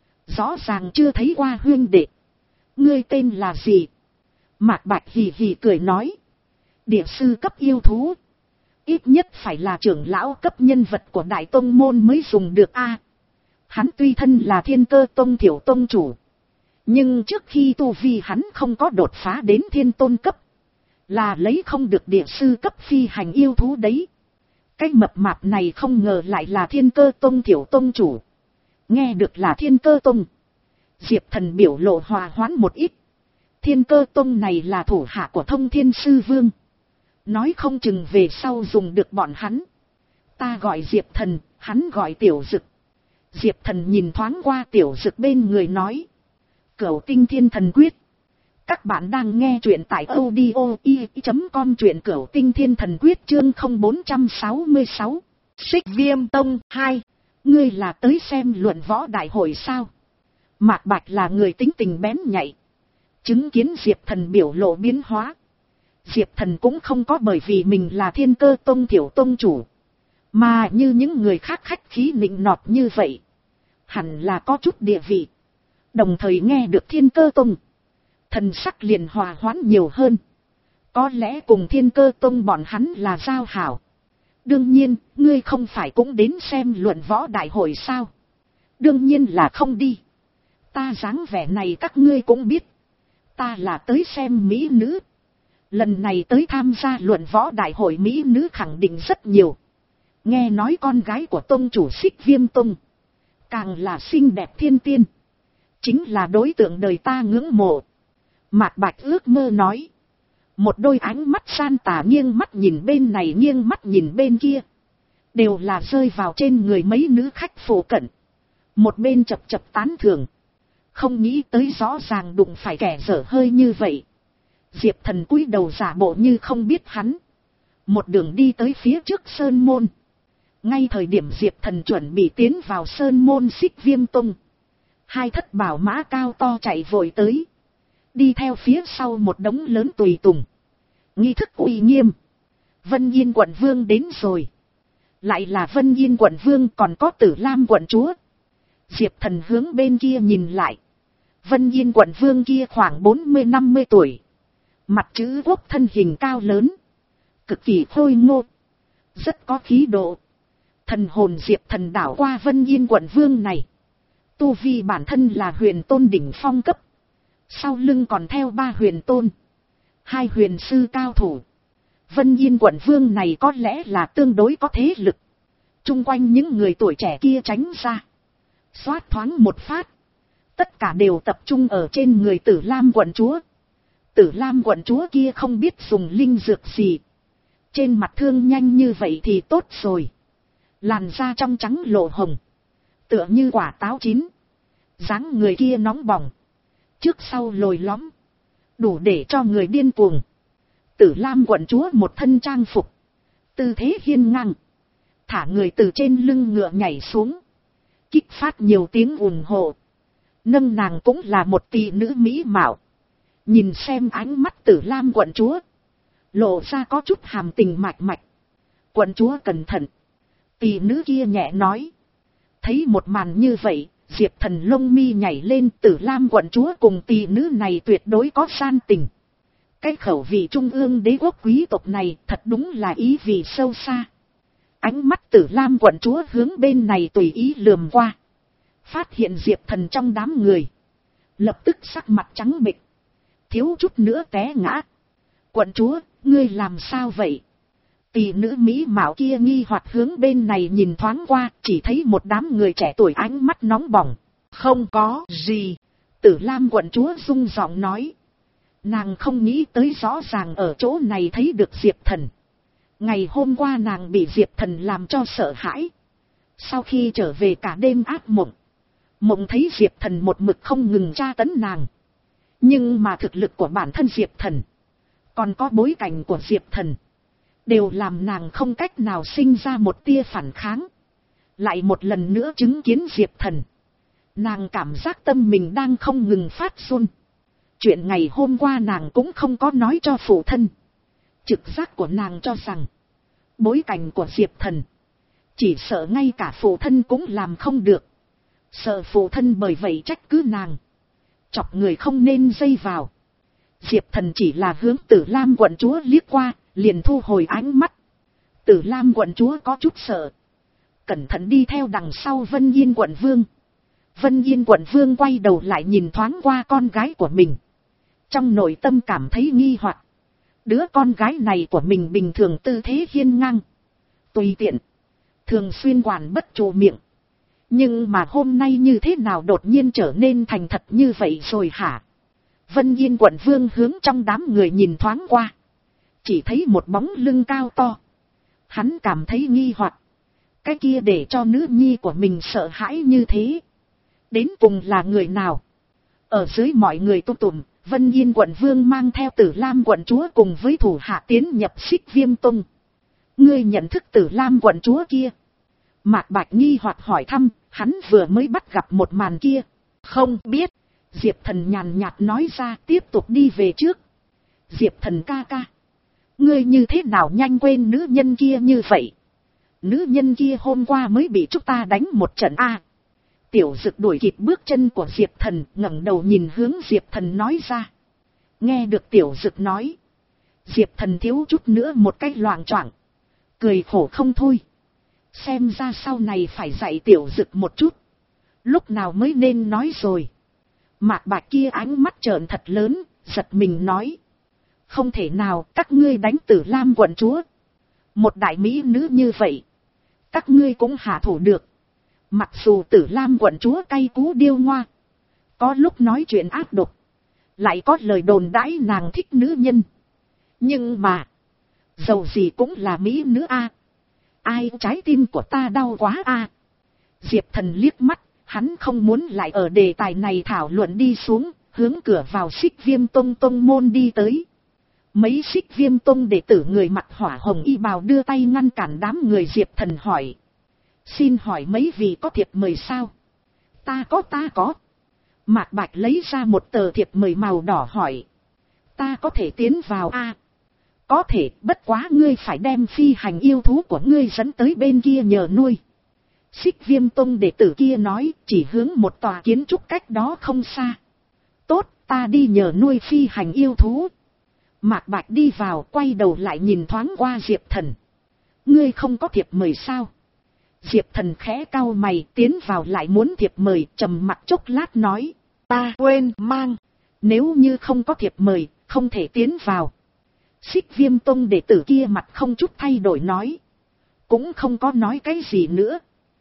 Rõ ràng chưa thấy qua huynh đệ. Ngươi tên là gì? Mạc Bạch hì hì cười nói. Địa sư cấp yêu thú. Ít nhất phải là trưởng lão cấp nhân vật của đại tông môn mới dùng được a. Hắn tuy thân là Thiên Cơ Tông thiểu tông chủ, nhưng trước khi tu vi hắn không có đột phá đến thiên tôn cấp, là lấy không được địa sư cấp phi hành yêu thú đấy. Cái mập mạp này không ngờ lại là Thiên Cơ Tông thiểu tông chủ. Nghe được là Thiên Cơ Tông, Diệp Thần biểu lộ hòa hoãn một ít. Thiên Cơ Tông này là thủ hạ của Thông Thiên Sư Vương, nói không chừng về sau dùng được bọn hắn. Ta gọi Diệp Thần, hắn gọi Tiểu Dực. Diệp Thần nhìn thoáng qua Tiểu Dực bên người nói. Cửu Tinh Thiên Thần Quyết. Các bạn đang nghe truyện tại audio i chấm com, truyện Cửu Tinh Thiên Thần Quyết chương không bốn sáu sáu. Xích Viêm Tông hai. Ngươi là tới xem luận võ đại hội sao? Mạc Bạch là người tính tình bén nhạy. Chứng kiến Diệp Thần biểu lộ biến hóa, Diệp Thần cũng không có bởi vì mình là Thiên Cơ Tông thiểu tông chủ, mà như những người khác khách khí nịnh nọt như vậy. Hẳn là có chút địa vị. Đồng thời nghe được Thiên Cơ Tông, thần sắc liền hòa hoãn nhiều hơn. Có lẽ cùng Thiên Cơ Tông bọn hắn là giao hảo. Đương nhiên, ngươi không phải cũng đến xem luận võ đại hội sao? Đương nhiên là không đi. Ta dáng vẻ này các ngươi cũng biết. Ta là tới xem mỹ nữ. Lần này tới tham gia luận võ đại hội mỹ nữ khẳng định rất nhiều. Nghe nói con gái của tông chủ Xích Viêm Tông càng là xinh đẹp thiên tiên, chính là đối tượng đời ta ngưỡng mộ. Mạc Bạch ước mơ nói. Một đôi ánh mắt san tà nghiêng mắt nhìn bên này nghiêng mắt nhìn bên kia, đều là rơi vào trên người mấy nữ khách phổ cận. Một bên chập chập tán thưởng. Không nghĩ tới rõ ràng đụng phải kẻ dở hơi như vậy. Diệp Thần cúi đầu giả bộ như không biết hắn. Một đường đi tới phía trước sơn môn. Ngay thời điểm Diệp Thần chuẩn bị tiến vào sơn môn Xích Viêm Tông, hai thất bảo mã cao to chạy vội tới. Đi theo phía sau một đống lớn tùy tùng. Nghi thức uy nghiêm. Vân Yên quận vương đến rồi. Lại là Vân Yên quận vương, còn có Tử Lam quận chúa. Diệp Thần hướng bên kia nhìn lại. Vân Yên quận vương kia khoảng bốn mươi năm mươi tuổi. Mặt chữ quốc, thân hình cao lớn. Cực kỳ khôi ngô. Rất có khí độ. Thần hồn Diệp Thần đảo qua Vân Yên quận vương này. Tu vi bản thân là huyền tôn đỉnh phong cấp. Sau lưng còn theo ba huyền tôn, hai huyền sư cao thủ. Vân Yên quận vương này có lẽ là tương đối có thế lực. Trung quanh những người tuổi trẻ kia tránh ra. Xoát thoáng một phát. Tất cả đều tập trung ở trên người Tử Lam quận chúa. Tử Lam quận chúa kia không biết dùng linh dược gì. Trên mặt thương nhanh như vậy thì tốt rồi. Làn da trong trắng lộ hồng, tựa như quả táo chín. Dáng người kia nóng bỏng, trước sau lồi lõm, đủ để cho người điên cuồng. Tử Lam quận chúa một thân trang phục, tư thế hiên ngang, thả người từ trên lưng ngựa nhảy xuống, kích phát nhiều tiếng ủng hộ. Nâng nàng cũng là một tỷ nữ mỹ mạo. Nhìn xem ánh mắt Tử Lam quận chúa, lộ ra có chút hàm tình mạch mạch. Quận chúa cẩn thận. Tỷ nữ kia nhẹ nói. Thấy một màn như vậy, Diệp Thần lông mi nhảy lên. Tử Lam quận chúa cùng tỷ nữ này tuyệt đối có gian tình. Cái khẩu vị trung ương đế quốc quý tộc này thật đúng là ý vị sâu xa. Ánh mắt Tử Lam quận chúa hướng bên này tùy ý lườm qua. Phát hiện Diệp Thần trong đám người, lập tức sắc mặt trắng bệch, thiếu chút nữa té ngã. Quận chúa, ngươi làm sao vậy? Tỷ nữ mỹ mạo kia nghi hoặc hướng bên này nhìn thoáng qua, chỉ thấy một đám người trẻ tuổi ánh mắt nóng bỏng. Không có gì. Tử Lam quận chúa rung giọng nói. Nàng không nghĩ tới rõ ràng ở chỗ này thấy được Diệp Thần. Ngày hôm qua nàng bị Diệp Thần làm cho sợ hãi. Sau khi trở về cả đêm ác mộng. Mộng thấy Diệp Thần một mực không ngừng tra tấn nàng. Nhưng mà thực lực của bản thân Diệp Thần, còn có bối cảnh của Diệp Thần, đều làm nàng không cách nào sinh ra một tia phản kháng. Lại một lần nữa chứng kiến Diệp Thần, nàng cảm giác tâm mình đang không ngừng phát run. Chuyện ngày hôm qua nàng cũng không có nói cho phụ thân. Trực giác của nàng cho rằng, bối cảnh của Diệp Thần, chỉ sợ ngay cả phụ thân cũng làm không được. Sợ phụ thân bởi vậy trách cứ nàng. Chọc người không nên dây vào. Diệp Thần chỉ là hướng Tử Lam quận chúa liếc qua, liền thu hồi ánh mắt. Tử Lam quận chúa có chút sợ. Cẩn thận đi theo đằng sau Vân Yên quận vương. Vân Yên quận vương quay đầu lại nhìn thoáng qua con gái của mình. Trong nội tâm cảm thấy nghi hoặc. Đứa con gái này của mình bình thường tư thế hiên ngang, tùy tiện, thường xuyên quản bất trụ miệng. Nhưng mà hôm nay như thế nào đột nhiên trở nên thành thật như vậy rồi hả? Vân Yên quận vương hướng trong đám người nhìn thoáng qua. Chỉ thấy một bóng lưng cao to. Hắn cảm thấy nghi hoặc. Cái kia để cho nữ nhi của mình sợ hãi như thế, đến cùng là người nào? Ở dưới mọi người tụ tụm, Vân Yên quận vương mang theo Tử Lam quận chúa cùng với thủ hạ tiến nhập Xích Viêm Tông. Ngươi nhận thức Tử Lam quận chúa kia? Mạc Bạch nghi hoặc hỏi thăm, hắn vừa mới bắt gặp một màn kia. Không biết. Diệp Thần nhàn nhạt nói ra, tiếp tục đi về trước. Diệp Thần ca ca, ngươi như thế nào nhanh quên nữ nhân kia như vậy? Nữ nhân kia hôm qua mới bị chúng ta đánh một trận a. Tiểu Dực đuổi kịp bước chân của Diệp Thần, ngẩng đầu nhìn hướng Diệp Thần nói ra. Nghe được Tiểu Dực nói, Diệp Thần thiếu chút nữa một cái loạng choạng, cười khổ không thôi. Xem ra sau này phải dạy Tiểu Dực một chút, lúc nào mới nên nói rồi. Mạc Bạch kia ánh mắt trợn thật lớn, giật mình nói. Không thể nào, các ngươi đánh Tử Lam quận chúa. Một đại mỹ nữ như vậy, các ngươi cũng hạ thủ được. Mặc dù Tử Lam quận chúa cay cú điêu ngoa, có lúc nói chuyện ác độc, lại có lời đồn đãi nàng thích nữ nhân. Nhưng mà, dầu gì cũng là mỹ nữ a. Ai trái tim của ta đau quá a. Diệp Thần liếc mắt, hắn không muốn lại ở đề tài này thảo luận đi xuống, hướng cửa vào Xích Viêm Tông tông môn đi tới. Mấy Xích Viêm Tông đệ tử người mặc hỏa hồng y bào đưa tay ngăn cản đám người. Diệp Thần hỏi. Xin hỏi mấy vị có thiệp mời sao? Ta có ta có. Mạc Bạch lấy ra một tờ thiệp mời màu đỏ hỏi. Ta có thể tiến vào a? À, có thể, bất quá ngươi phải đem phi hành yêu thú của ngươi dẫn tới bên kia nhờ nuôi. Xích Viêm Tông đệ tử kia nói, chỉ hướng một tòa kiến trúc cách đó không xa. Tốt, ta đi nhờ nuôi phi hành yêu thú. Mạc Bạch đi vào, quay đầu lại nhìn thoáng qua Diệp Thần. Ngươi không có thiệp mời sao? Diệp Thần khẽ cau mày, tiến vào lại muốn thiệp mời, trầm mặc chốc lát nói. Ta quên mang. Nếu như không có thiệp mời, không thể tiến vào. Xích Viêm Tông đệ tử kia mặt không chút thay đổi nói. Cũng không có nói cái gì nữa.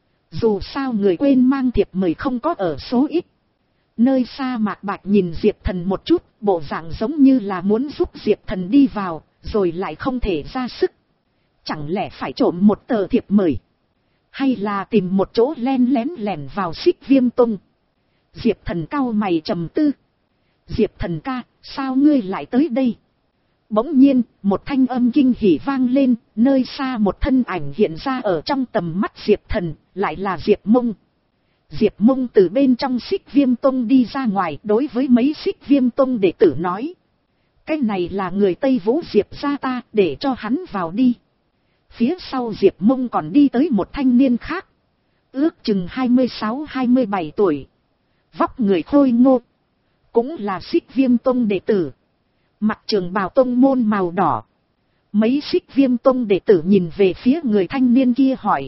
Dù sao người quên mang thiệp mời không có ở số ít. Nơi xa Mạc Bạch nhìn Diệp Thần một chút, bộ dạng giống như là muốn giúp Diệp Thần đi vào, rồi lại không thể ra sức. Chẳng lẽ phải trộm một tờ thiệp mời? Hay là tìm một chỗ len lén lẻn vào Xích Viêm Tông? Diệp Thần cau mày trầm tư. Diệp Thần ca, sao ngươi lại tới đây? Bỗng nhiên, một thanh âm kinh hỉ vang lên, nơi xa một thân ảnh hiện ra ở trong tầm mắt Diệp Thần, lại là Diệp Mông. Diệp Mông từ bên trong Xích Viêm Tông đi ra ngoài, đối với mấy Xích Viêm Tông đệ tử nói. Cái này là người Tây Vũ Diệp gia ta, để cho hắn vào đi. Phía sau Diệp Mông còn đi tới một thanh niên khác. Ước chừng hai mươi sáu hai mươi bảy tuổi. Vóc người khôi ngô. Cũng là Xích Viêm Tông đệ tử. Mặc trường bào tông môn màu đỏ. Mấy Xích Viêm Tông đệ tử nhìn về phía người thanh niên kia hỏi.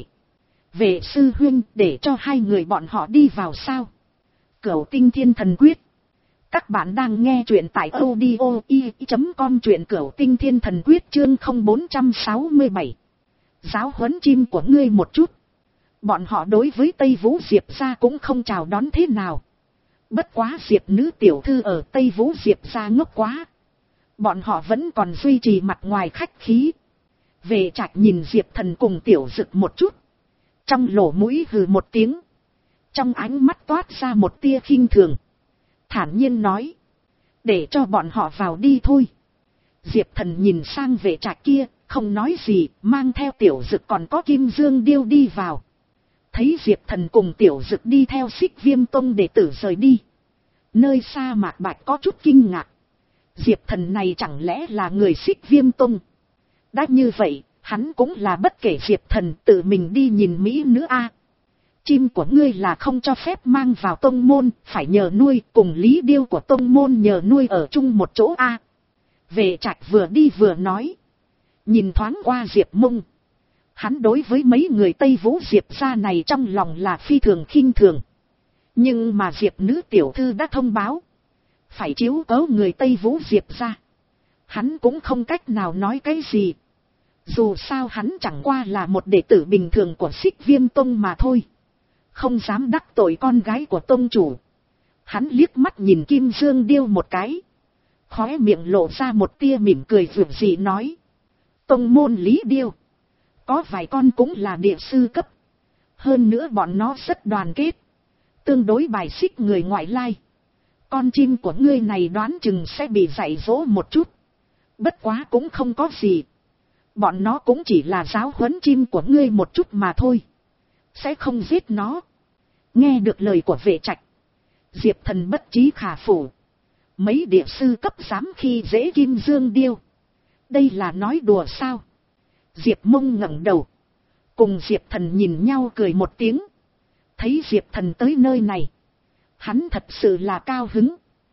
Về sư huynh, để cho hai người bọn họ đi vào sao? Cửu Tinh Thiên Thần Quyết. Các bạn đang nghe truyện tại audio i chấm com, truyện Cửu Tinh Thiên Thần Quyết chương không bốn sáu bảy. Giáo huấn chim của ngươi một chút. Bọn họ đối với Tây Vũ Diệp gia cũng không chào đón thế nào. Bất quá Diệp nữ tiểu thư ở Tây Vũ Diệp gia ngốc quá. Bọn họ vẫn còn duy trì mặt ngoài khách khí. Vệ Trạch nhìn Diệp Thần cùng Tiểu Dực một chút. Trong lỗ mũi hừ một tiếng. Trong ánh mắt toát ra một tia khinh thường. Thản nhiên nói. Để cho bọn họ vào đi thôi. Diệp Thần nhìn sang Vệ Trạch kia, không nói gì, mang theo Tiểu Dực còn có Kim Dương Điêu đi vào. Thấy Diệp Thần cùng Tiểu Dực đi theo Xích Viêm Tông đệ tử rời đi. Nơi xa Mạc Bạch có chút kinh ngạc. Diệp Thần này chẳng lẽ là người Xích Viêm Tông? Đã như vậy, hắn cũng là bất kể Diệp Thần tự mình đi nhìn Mỹ nữ a. Chim của ngươi là không cho phép mang vào tông môn, phải nhờ nuôi, cùng Lý Điêu của tông môn nhờ nuôi ở chung một chỗ a. Vệ Trạch vừa đi vừa nói. Nhìn thoáng qua Diệp Mông. Hắn đối với mấy người Tây Vũ Diệp gia này trong lòng là phi thường khinh thường. Nhưng mà Diệp nữ tiểu thư đã thông báo. Phải chiếu cố người Tây Vũ Diệp gia. Hắn cũng không cách nào nói cái gì. Dù sao hắn chẳng qua là một đệ tử bình thường của Xích Viêm Tông mà thôi. Không dám đắc tội con gái của tông chủ. Hắn liếc mắt nhìn Kim Dương Điêu một cái. Khóe miệng lộ ra một tia mỉm cười dịu dị nói. Tông môn Lý Điêu. Có vài con cũng là địa sư cấp. Hơn nữa bọn nó rất đoàn kết. Tương đối bài xích người ngoại lai. Con chim của ngươi này đoán chừng sẽ bị dạy dỗ một chút. Bất quá cũng không có gì. Bọn nó cũng chỉ là giáo huấn chim của ngươi một chút mà thôi. Sẽ không giết nó. Nghe được lời của Vệ Trạch. Diệp Thần bất trí khả phủ. Mấy địa sư cấp dám khi dễ Kim Dương Điêu. Đây là nói đùa sao? Diệp Mông ngẩng đầu. Cùng Diệp Thần nhìn nhau cười một tiếng. Thấy Diệp Thần tới nơi này. Hắn thật sự là cao hứng.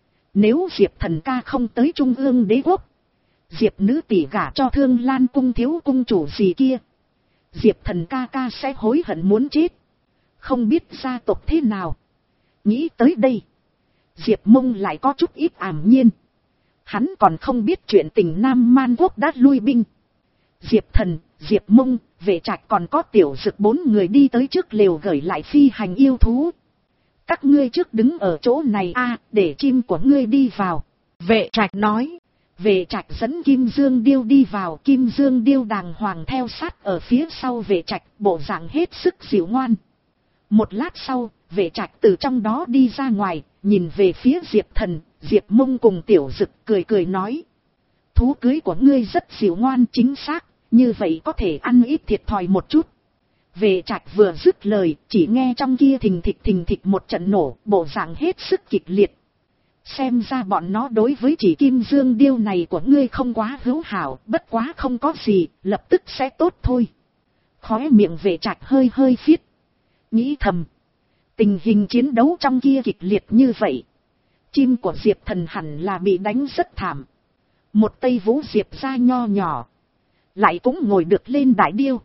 Nếu Diệp Thần ca không tới Trung ương đế quốc. Diệp nữ tỷ gả cho Thương Lan cung thiếu cung chủ gì kia. Diệp Thần ca ca sẽ hối hận muốn chết. Không biết gia tộc thế nào. Nghĩ tới đây. Diệp Mông lại có chút ít ảm nhiên. Hắn còn không biết chuyện tình Nam Man Quốc đã lui binh. Diệp Thần, Diệp Mông, Vệ Trạch còn có Tiểu Dực bốn người đi tới trước lều gửi lại phi hành yêu thú. Các ngươi trước đứng ở chỗ này a, để chim của ngươi đi vào. Vệ Trạch nói. Vệ Trạch dẫn Kim Dương Điêu đi vào. Kim Dương Điêu đàng hoàng theo sát ở phía sau Vệ Trạch, bộ dạng hết sức dịu ngoan. Một lát sau, Vệ Trạch từ trong đó đi ra ngoài, nhìn về phía Diệp Thần, Diệp Mông cùng Tiểu Dực cười cười nói. Thú cưới của ngươi rất dịu ngoan chính xác, như vậy có thể ăn ít thiệt thòi một chút. Vệ Trạch vừa dứt lời, chỉ nghe trong kia thình thịch thình thịch một trận nổ, bộ dạng hết sức kịch liệt. Xem ra bọn nó đối với chỉ Kim Dương Điêu này của ngươi không quá hữu hảo, bất quá không có gì, lập tức sẽ tốt thôi. Khóe miệng Vệ Trạch hơi hơi phiết. Nghĩ thầm. Tình hình chiến đấu trong kia kịch liệt như vậy. Chim của Diệp Thần hẳn là bị đánh rất thảm. Một Tây Vũ Diệp gia nho nhỏ. Lại cũng ngồi được lên đại điêu.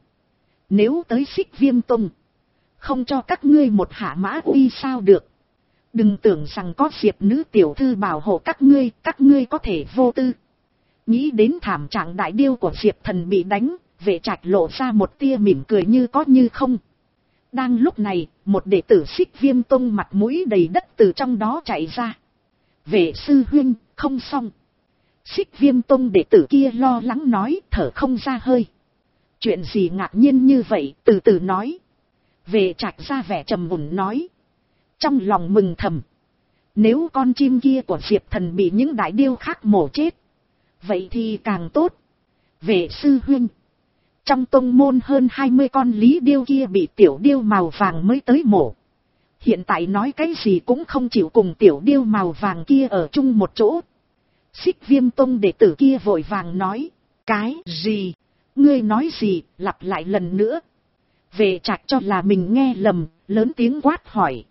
Nếu tới Xích Viêm Tông. Không cho các ngươi một hạ mã uy sao được. Đừng tưởng rằng có Diệp nữ tiểu thư bảo hộ các ngươi. Các ngươi có thể vô tư. Nghĩ đến thảm trạng đại điêu của Diệp Thần bị đánh. Vệ Trạch lộ ra một tia mỉm cười như có như không. Đang lúc này, một đệ tử Xích Viêm Tông mặt mũi đầy đất từ trong đó chạy ra. Vệ sư huynh, không xong. Xích Viêm Tông đệ tử kia lo lắng nói, thở không ra hơi. Chuyện gì ngạc nhiên như vậy, từ từ nói. Vệ Trạch ra vẻ trầm ổn nói. Trong lòng mừng thầm. Nếu con chim kia của Diệp Thần bị những đại điêu khác mổ chết. Vậy thì càng tốt. Vệ sư huynh. Trong tông môn hơn hai mươi con Lý Điêu kia bị tiểu điêu màu vàng mới tới mổ. Hiện tại nói cái gì cũng không chịu cùng tiểu điêu màu vàng kia ở chung một chỗ. Xích Viêm Tông đệ tử kia vội vàng nói. Cái gì? Ngươi nói gì? Lặp lại lần nữa. Vệ Trạch cho là mình nghe lầm, lớn tiếng quát hỏi.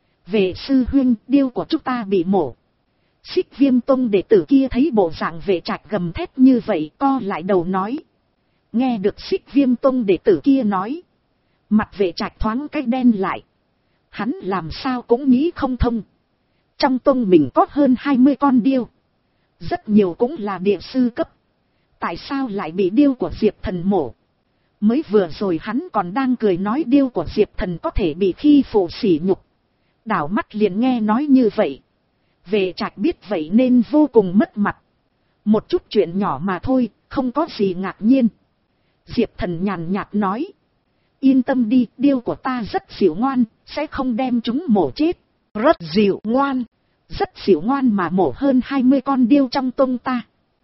Vệ sư huynh, điêu của chúng ta bị mổ. Xích Viêm Tông đệ tử kia thấy bộ dạng Vệ Trạch gầm thét như vậy, co lại đầu nói. Nghe được Xích Viêm Tông đệ tử kia nói. Mặt Vệ Trạch thoáng cái đen lại. Hắn làm sao cũng nghĩ không thông. Trong tông mình có hơn hai mươi con điêu. Rất nhiều cũng là địa sư cấp. Tại sao lại bị điêu của Diệp Thần mổ? Mới vừa rồi hắn còn đang cười nói điêu của Diệp Thần có thể bị khi phụ sỉ nhục. Đảo mắt liền nghe nói như vậy. Vệ Trạch biết vậy nên vô cùng mất mặt. Một chút chuyện nhỏ mà thôi, không có gì ngạc nhiên. Diệp Thần nhàn nhạt nói. Yên tâm đi, điêu của ta rất dịu ngoan, sẽ không đem chúng mổ chết. Rất dịu ngoan. Rất dịu ngoan mà mổ hơn hai mươi con điêu trong tông ta.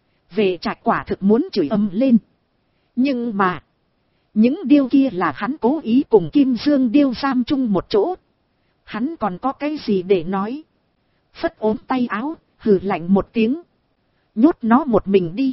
Vệ Trạch quả thực muốn chửi ầm lên. Nhưng mà, những điêu kia là hắn cố ý cùng Kim Dương điêu giam chung một chỗ. Hắn còn có cái gì để nói. Phất ốm tay áo, hừ lạnh một tiếng. Nhốt nó một mình đi.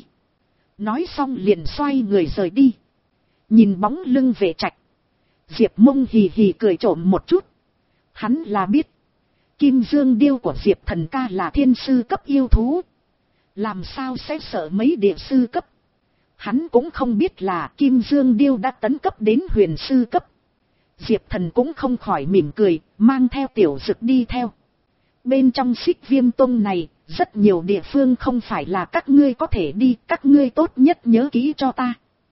Nói xong liền xoay người rời đi. Nhìn bóng lưng Vệ Trạch, Diệp Mông hì hì cười trộm một chút. Hắn là biết, Kim Dương điêu của Diệp Thần ca là thiên sư cấp yêu thú. Làm sao sẽ sợ mấy địa sư cấp. Hắn cũng không biết là Kim Dương điêu đã tấn cấp đến huyền sư cấp. Diệp Thần cũng không khỏi mỉm cười, mang theo Tiểu Dực đi theo. Bên trong Xích Viêm Tông này, rất nhiều địa phương không phải là các ngươi có thể đi, các ngươi tốt nhất nhớ kỹ cho ta.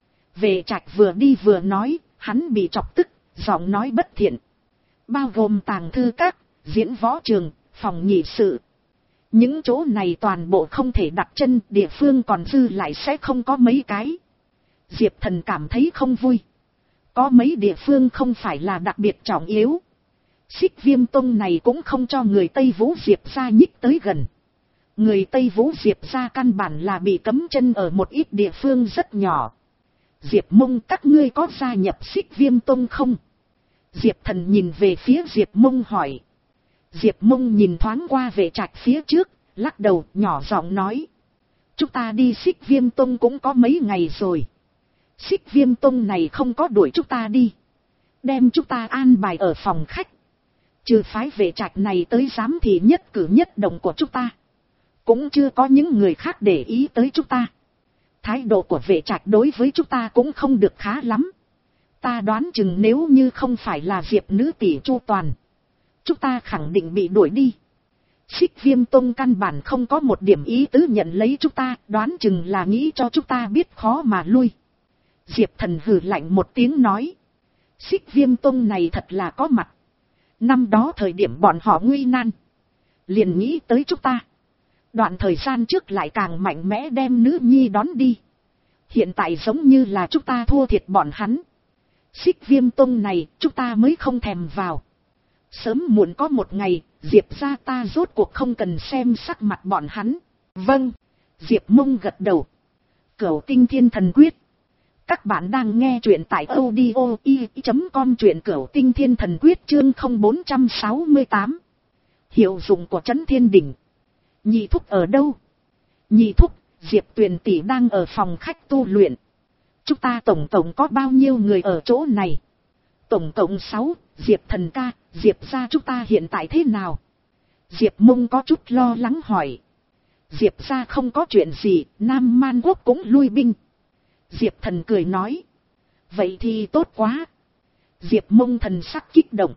Vệ Trạch vừa đi vừa nói, hắn bị chọc tức, giọng nói bất thiện. Bao gồm tàng thư các, diễn võ trường, phòng nghị sự. Những chỗ này toàn bộ không thể đặt chân, địa phương còn dư lại sẽ không có mấy cái. Diệp Thần cảm thấy không vui. Có mấy địa phương không phải là đặc biệt trọng yếu. Xích Viêm Tông này cũng không cho người Tây Vũ Diệp gia nhích tới gần. Người Tây Vũ Diệp gia căn bản là bị cấm chân ở một ít địa phương rất nhỏ. Diệp Mông, các ngươi có gia nhập Xích Viêm Tông không? Diệp Thần nhìn về phía Diệp Mông hỏi. Diệp Mông nhìn thoáng qua Vệ Trạch phía trước, lắc đầu nhỏ giọng nói. Chúng ta đi Xích Viêm Tông cũng có mấy ngày rồi. Xích Viêm Tông này không có đuổi chúng ta đi. Đem chúng ta an bài ở phòng khách. Trừ phái Vệ Trạch này tới giám thị nhất cử nhất động của chúng ta. Cũng chưa có những người khác để ý tới chúng ta. Thái độ của Vệ Trạch đối với chúng ta cũng không được khá lắm. Ta đoán chừng nếu như không phải là Diệp nữ tỷ chu toàn, chúng ta khẳng định bị đuổi đi. Xích Viêm Tông căn bản không có một điểm ý tứ nhận lấy chúng ta, đoán chừng là nghĩ cho chúng ta biết khó mà lui. Diệp Thần hừ lạnh một tiếng nói. Xích Viêm Tông này thật là có mặt. Năm đó thời điểm bọn họ nguy nan, liền nghĩ tới chúng ta. Đoạn thời gian trước lại càng mạnh mẽ đem nữ nhi đón đi. Hiện tại giống như là chúng ta thua thiệt bọn hắn. Xích Viêm Tông này chúng ta mới không thèm vào. Sớm muộn có một ngày, Diệp gia ta rốt cuộc không cần xem sắc mặt bọn hắn. Vâng. Diệp Mông gật đầu. Cửu Tinh Thiên Thần Quyết. Các bạn đang nghe truyện tại audio i chấm com, truyện Cửu Tinh Thiên Thần Quyết chương không bốn sáu tám. Hiệu dụng của Trấn Thiên Đỉnh. Nhị thúc ở đâu? Nhị thúc, Diệp Tuyền tỷ đang ở phòng khách tu luyện. Chúng ta tổng tổng có bao nhiêu người ở chỗ này? Tổng cộng sáu, Diệp Thần ca, Diệp gia chúng ta hiện tại thế nào? Diệp Mông có chút lo lắng hỏi. Diệp gia không có chuyện gì, Nam Man Quốc cũng lui binh. Diệp Thần cười nói. Vậy thì tốt quá. Diệp Mông thần sắc kích động.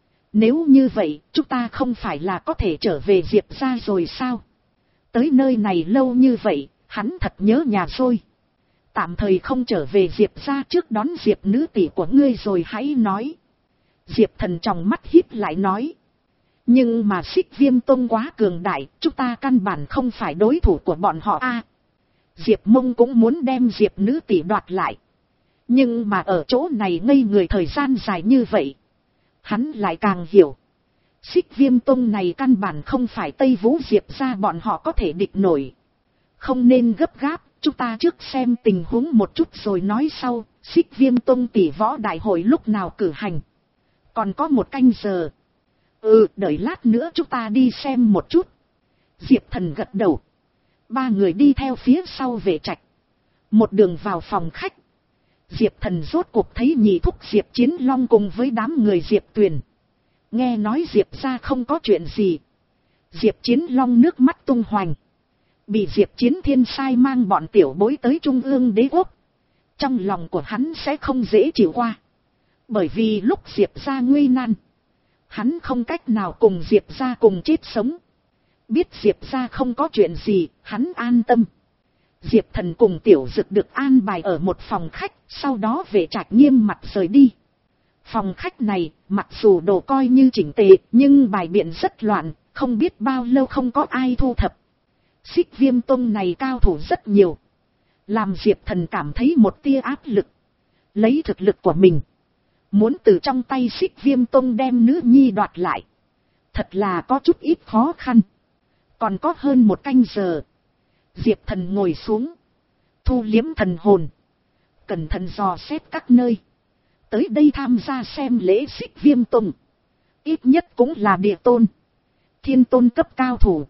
Nếu như vậy, chúng ta không phải là có thể trở về Diệp gia rồi sao? Tới nơi này lâu như vậy, hắn thật nhớ nhà rồi. Tạm thời không trở về Diệp gia trước đón Diệp nữ tỷ của ngươi rồi hãy nói. Diệp Thần trong mắt híp lại nói. Nhưng mà Xích Viêm Tông quá cường đại, chúng ta căn bản không phải đối thủ của bọn họ a. À, Diệp Mông cũng muốn đem Diệp nữ tỷ đoạt lại. Nhưng mà ở chỗ này ngây người thời gian dài như vậy, hắn lại càng hiểu. Xích Viêm Tông này căn bản không phải Tây Vũ Diệp gia bọn họ có thể địch nổi. Không nên gấp gáp, chúng ta trước xem tình huống một chút rồi nói sau. Xích Viêm Tông tỷ võ đại hội lúc nào cử hành? Còn có một canh giờ. Ừ, đợi lát nữa chúng ta đi xem một chút. Diệp Thần gật đầu. Ba người đi theo phía sau Vệ Trạch. Một đường vào phòng khách. Diệp Thần rốt cuộc thấy nhị thúc Diệp Chiến Long cùng với đám người Diệp Tuyền. Nghe nói Diệp gia không có chuyện gì. Diệp Chiến Long nước mắt tung hoành. Bị Diệp Chiến Thiên sai mang bọn tiểu bối tới Trung ương Đế Quốc. Trong lòng của hắn sẽ không dễ chịu qua. Bởi vì lúc Diệp gia nguy nan, hắn không cách nào cùng Diệp gia cùng chết sống. Biết Diệp gia không có chuyện gì, hắn an tâm. Diệp Thần cùng Tiểu Dực được an bài ở một phòng khách, sau đó Vệ Trạch nghiêm mặt rời đi. Phòng khách này, mặc dù đồ coi như chỉnh tề, nhưng bài biện rất loạn, không biết bao lâu không có ai thu thập. Xích Viêm Tông này cao thủ rất nhiều. Làm Diệp Thần cảm thấy một tia áp lực. Lấy thực lực của mình. Muốn từ trong tay Xích Viêm Tông đem nữ nhi đoạt lại. Thật là có chút ít khó khăn. Còn có hơn một canh giờ. Diệp Thần ngồi xuống. Thu liếm thần hồn. Cẩn thận dò xét các nơi. Tới đây tham gia xem lễ Xích Viêm Tông. Ít nhất cũng là địa tôn. Thiên tôn cấp cao thủ.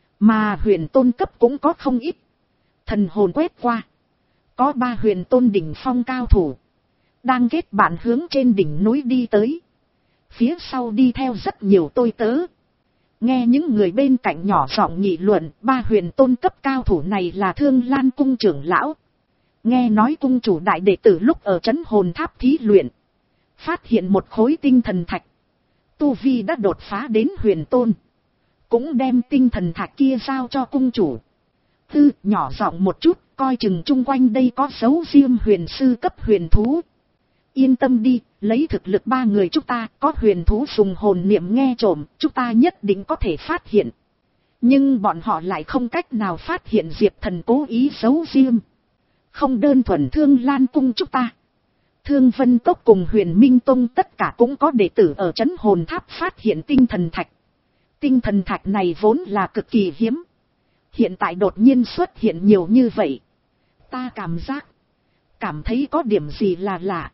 Mà huyền tôn cấp cũng có không ít. Thần hồn quét qua. Có ba huyền tôn đỉnh phong cao thủ. Đang kết bạn hướng trên đỉnh núi đi tới. Phía sau đi theo rất nhiều tôi tớ. Nghe những người bên cạnh nhỏ giọng nghị luận. Ba huyền tôn cấp cao thủ này là Thương Lan cung trưởng lão. Nghe nói cung chủ đại đệ tử lúc ở trấn hồn tháp thí luyện. Phát hiện một khối tinh thần thạch. Tu Vi đã đột phá đến huyền tôn. Cũng đem tinh thần thạch kia giao cho cung chủ. Tư nhỏ giọng một chút, coi chừng chung quanh đây có dấu riêng huyền sư cấp huyền thú. Yên tâm đi, lấy thực lực ba người chúng ta, có huyền thú dùng hồn niệm nghe trộm, chúng ta nhất định có thể phát hiện. Nhưng bọn họ lại không cách nào phát hiện Diệp Thần cố ý giấu riêng. Không đơn thuần Thương Lan cung chúng ta. Thương Vân Cốc cùng Huyền Minh Tông tất cả cũng có đệ tử ở trấn hồn tháp phát hiện tinh thần thạch. Tinh thần thạch này vốn là cực kỳ hiếm. Hiện tại đột nhiên xuất hiện nhiều như vậy. Ta cảm giác. Cảm thấy có điểm gì là lạ.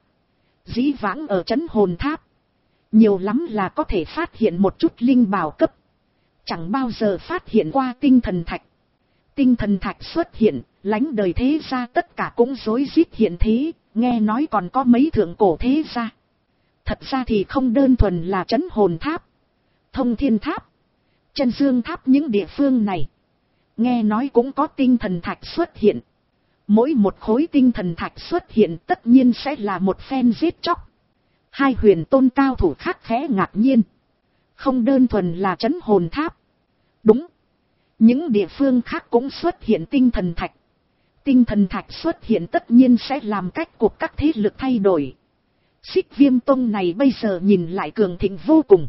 Dĩ vãng ở trấn hồn tháp. Nhiều lắm là có thể phát hiện một chút linh bảo cấp. Chẳng bao giờ phát hiện qua tinh thần thạch. Tinh thần thạch xuất hiện, lánh đời thế gia tất cả cũng rối rít hiện thế. Nghe nói còn có mấy thượng cổ thế gia. Thật ra thì không đơn thuần là trấn hồn tháp. Thông Thiên Tháp. Chân Dương Tháp những địa phương này. Nghe nói cũng có tinh thần thạch xuất hiện. Mỗi một khối tinh thần thạch xuất hiện tất nhiên sẽ là một phen giết chóc. Hai huyền tôn cao thủ khác khẽ ngạc nhiên. Không đơn thuần là trấn hồn tháp. Đúng. Những địa phương khác cũng xuất hiện tinh thần thạch. Tinh thần thạch xuất hiện tất nhiên sẽ làm cách cuộc các thế lực thay đổi. Xích Viêm Tông này bây giờ nhìn lại cường thịnh vô cùng.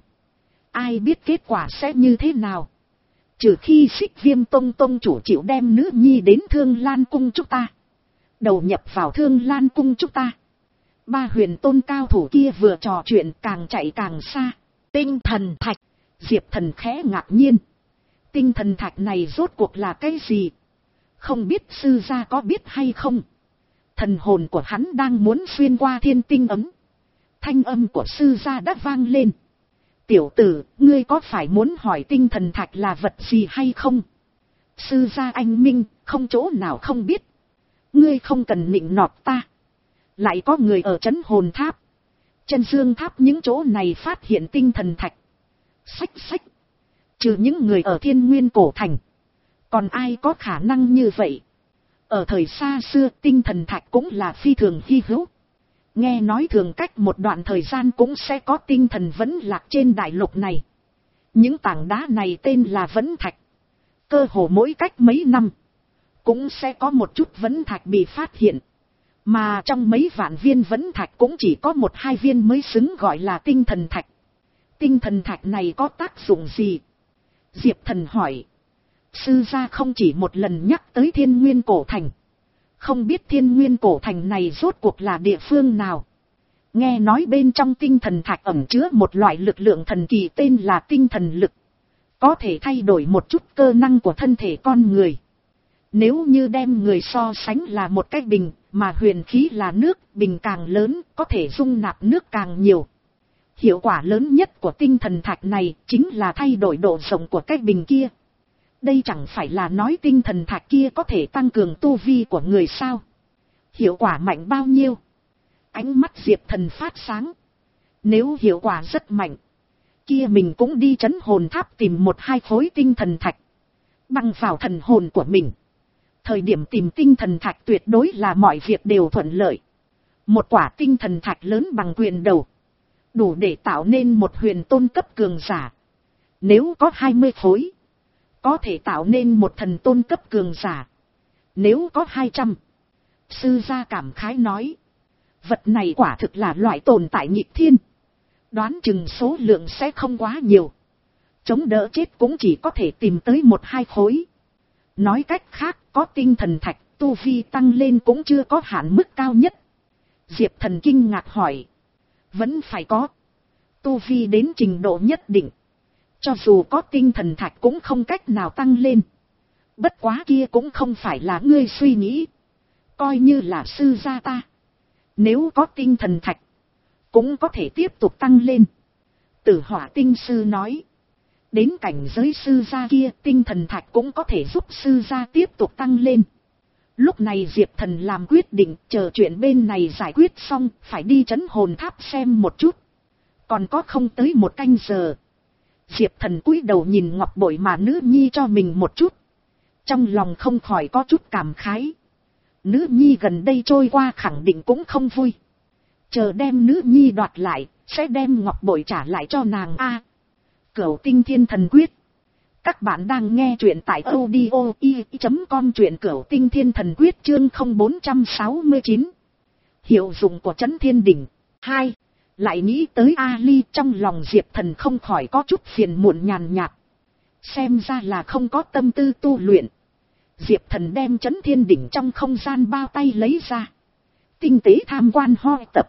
Ai biết kết quả sẽ như thế nào. Trừ khi Xích Viêm Tông tông chủ chịu đem nữ nhi đến Thương Lan cung chúng ta. Đầu nhập vào Thương Lan cung chúng ta. Ba huyền tôn cao thủ kia vừa trò chuyện càng chạy càng xa. Tinh thần thạch. Diệp Thần khẽ ngạc nhiên. Tinh thần thạch này rốt cuộc là cái gì? Không biết sư gia có biết hay không? Thần hồn của hắn đang muốn xuyên qua thiên tinh ấm. Thanh âm của sư gia đã vang lên. Tiểu tử, ngươi có phải muốn hỏi tinh thần thạch là vật gì hay không? Sư gia anh minh, không chỗ nào không biết. Ngươi không cần nịnh nọt ta. Lại có người ở trấn hồn tháp. Chân Dương Tháp những chỗ này phát hiện tinh thần thạch. Xách xách. Trừ những người ở Thiên Nguyên Cổ Thành. Còn ai có khả năng như vậy? Ở thời xa xưa tinh thần thạch cũng là phi thường hy hữu. Nghe nói thường cách một đoạn thời gian cũng sẽ có tinh thần vẫn lạc trên đại lục này. Những tảng đá này tên là vấn thạch. Cơ hồ mỗi cách mấy năm. Cũng sẽ có một chút vấn thạch bị phát hiện. Mà trong mấy vạn viên vấn thạch cũng chỉ có một hai viên mới xứng gọi là tinh thần thạch. Tinh thần thạch này có tác dụng gì? Diệp Thần hỏi. Sư gia không chỉ một lần nhắc tới Thiên Nguyên Cổ Thành. Không biết Thiên Nguyên Cổ Thành này rốt cuộc là địa phương nào. Nghe nói bên trong tinh thần thạch ẩn chứa một loại lực lượng thần kỳ tên là tinh thần lực. Có thể thay đổi một chút cơ năng của thân thể con người. Nếu như đem người so sánh là một cái bình, mà huyền khí là nước, bình càng lớn, có thể dung nạp nước càng nhiều. Hiệu quả lớn nhất của tinh thần thạch này chính là thay đổi độ rộng của cái bình kia. Đây chẳng phải là nói tinh thần thạch kia có thể tăng cường tu vi của người sao? Hiệu quả mạnh bao nhiêu? Ánh mắt Diệp Thần phát sáng. Nếu hiệu quả rất mạnh, kia mình cũng đi trấn hồn tháp tìm một hai khối tinh thần thạch. Băng vào thần hồn của mình. Thời điểm tìm tinh thần thạch tuyệt đối là mọi việc đều thuận lợi. Một quả tinh thần thạch lớn bằng quyền đầu. Đủ để tạo nên một huyền tôn cấp cường giả. Nếu có hai mươi khối. Có thể tạo nên một thần tôn cấp cường giả. Nếu có hai trăm. Sư gia cảm khái nói. Vật này quả thực là loại tồn tại nghịch thiên. Đoán chừng số lượng sẽ không quá nhiều. Chống đỡ chết cũng chỉ có thể tìm tới một hai khối. Nói cách khác, có tinh thần thạch, tu vi tăng lên cũng chưa có hạn mức cao nhất. Diệp Thần kinh ngạc hỏi. Vẫn phải có. Tu vi đến trình độ nhất định. Cho dù có tinh thần thạch cũng không cách nào tăng lên. Bất quá kia cũng không phải là ngươi suy nghĩ. Coi như là sư gia ta. Nếu có tinh thần thạch, cũng có thể tiếp tục tăng lên. Tử Hỏa tinh sư nói. Đến cảnh giới sư gia kia, tinh thần thạch cũng có thể giúp sư gia tiếp tục tăng lên. Lúc này Diệp Thần làm quyết định, chờ chuyện bên này giải quyết xong, phải đi trấn hồn tháp xem một chút. Còn có không tới một canh giờ. Diệp Thần cúi đầu nhìn ngọc bội mà nữ nhi cho mình một chút. Trong lòng không khỏi có chút cảm khái. Nữ nhi gần đây trôi qua khẳng định cũng không vui. Chờ đem nữ nhi đoạt lại, sẽ đem ngọc bội trả lại cho nàng a. Cửu Tinh Thiên Thần Quyết. Các bạn đang nghe truyện tại audio i chấm com, truyện Cửu Tinh Thiên Thần Quyết chương không bốn sáu chín. Hiệu dụng của Chấn Thiên Đỉnh. hai. Lại nghĩ tới Ali, trong lòng Diệp Thần không khỏi có chút phiền muộn nhàn nhạt. Xem ra là không có tâm tư tu luyện. Diệp Thần đem Chấn Thiên Đỉnh trong không gian bao tay lấy ra. Tinh tế tham quan hoi tập.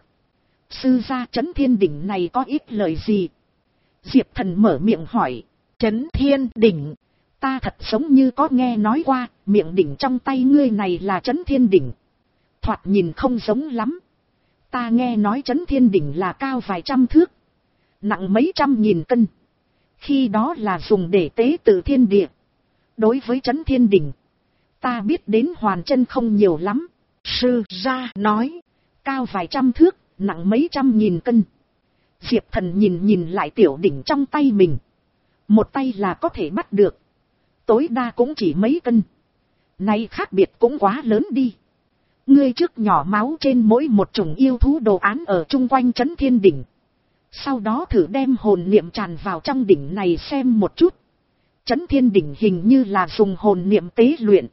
Sư gia Chấn Thiên Đỉnh này có ít lời gì? Diệp Thần mở miệng hỏi. Chấn Thiên Đỉnh. Ta thật giống như có nghe nói qua, miệng đỉnh trong tay ngươi này là Chấn Thiên Đỉnh. Thoạt nhìn không giống lắm. Ta nghe nói Chấn Thiên Đỉnh là cao vài trăm thước. Nặng mấy trăm nghìn cân. Khi đó là dùng để tế tự thiên địa. Đối với Chấn Thiên Đỉnh, ta biết đến hoàn chân không nhiều lắm. Sư gia nói. Cao vài trăm thước, nặng mấy trăm nghìn cân. Diệp Thần nhìn nhìn lại tiểu đỉnh trong tay mình. Một tay là có thể bắt được. Tối đa cũng chỉ mấy cân. Này khác biệt cũng quá lớn đi. Ngươi trước nhỏ máu trên mỗi một chủng yêu thú đồ án ở chung quanh Chấn Thiên Đỉnh. Sau đó thử đem hồn niệm tràn vào trong đỉnh này xem một chút. Chấn Thiên Đỉnh hình như là dùng hồn niệm tế luyện.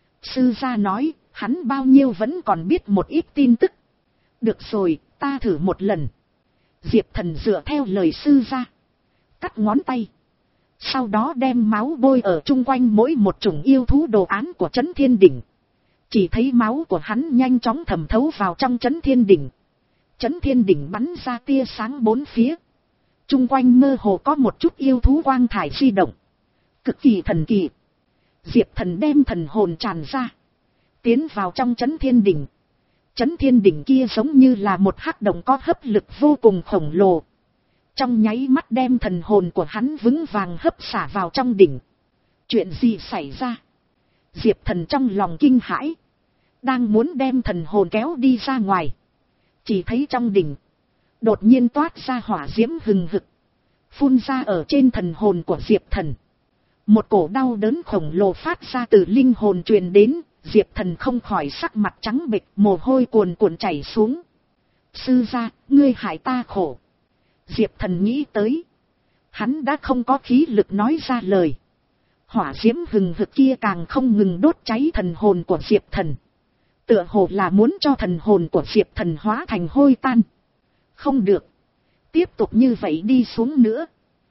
Sư gia nói, hắn bao nhiêu vẫn còn biết một ít tin tức. Được rồi, ta thử một lần. Diệp Thần dựa theo lời sư gia. Cắt ngón tay. Sau đó đem máu bôi ở chung quanh mỗi một chủng yêu thú đồ án của Chấn Thiên Đỉnh. Chỉ thấy máu của hắn nhanh chóng thẩm thấu vào trong Chấn Thiên Đỉnh. Chấn Thiên Đỉnh bắn ra tia sáng bốn phía. Chung quanh mơ hồ có một chút yêu thú quang thải di động. Cực kỳ thần kỳ. Diệp Thần đem thần hồn tràn ra. Tiến vào trong Chấn Thiên Đỉnh. Chấn Thiên Đỉnh kia giống như là một hắc động có hấp lực vô cùng khổng lồ. Trong nháy mắt đem thần hồn của hắn vững vàng hấp xả vào trong đỉnh. Chuyện gì xảy ra? Diệp Thần trong lòng kinh hãi. Đang muốn đem thần hồn kéo đi ra ngoài. Chỉ thấy trong đỉnh đột nhiên toát ra hỏa diễm hừng hực. Phun ra ở trên thần hồn của Diệp Thần. Một cổ đau đớn khổng lồ phát ra từ linh hồn truyền đến. Diệp Thần không khỏi sắc mặt trắng bệch, mồ hôi cuồn cuộn chảy xuống. Sư gia, ngươi hại ta khổ. Diệp Thần nghĩ tới. Hắn đã không có khí lực nói ra lời. Hỏa diễm hừng hực kia càng không ngừng đốt cháy thần hồn của Diệp Thần. Tựa hồ là muốn cho thần hồn của Diệp Thần hóa thành hôi tan. Không được. Tiếp tục như vậy đi xuống nữa.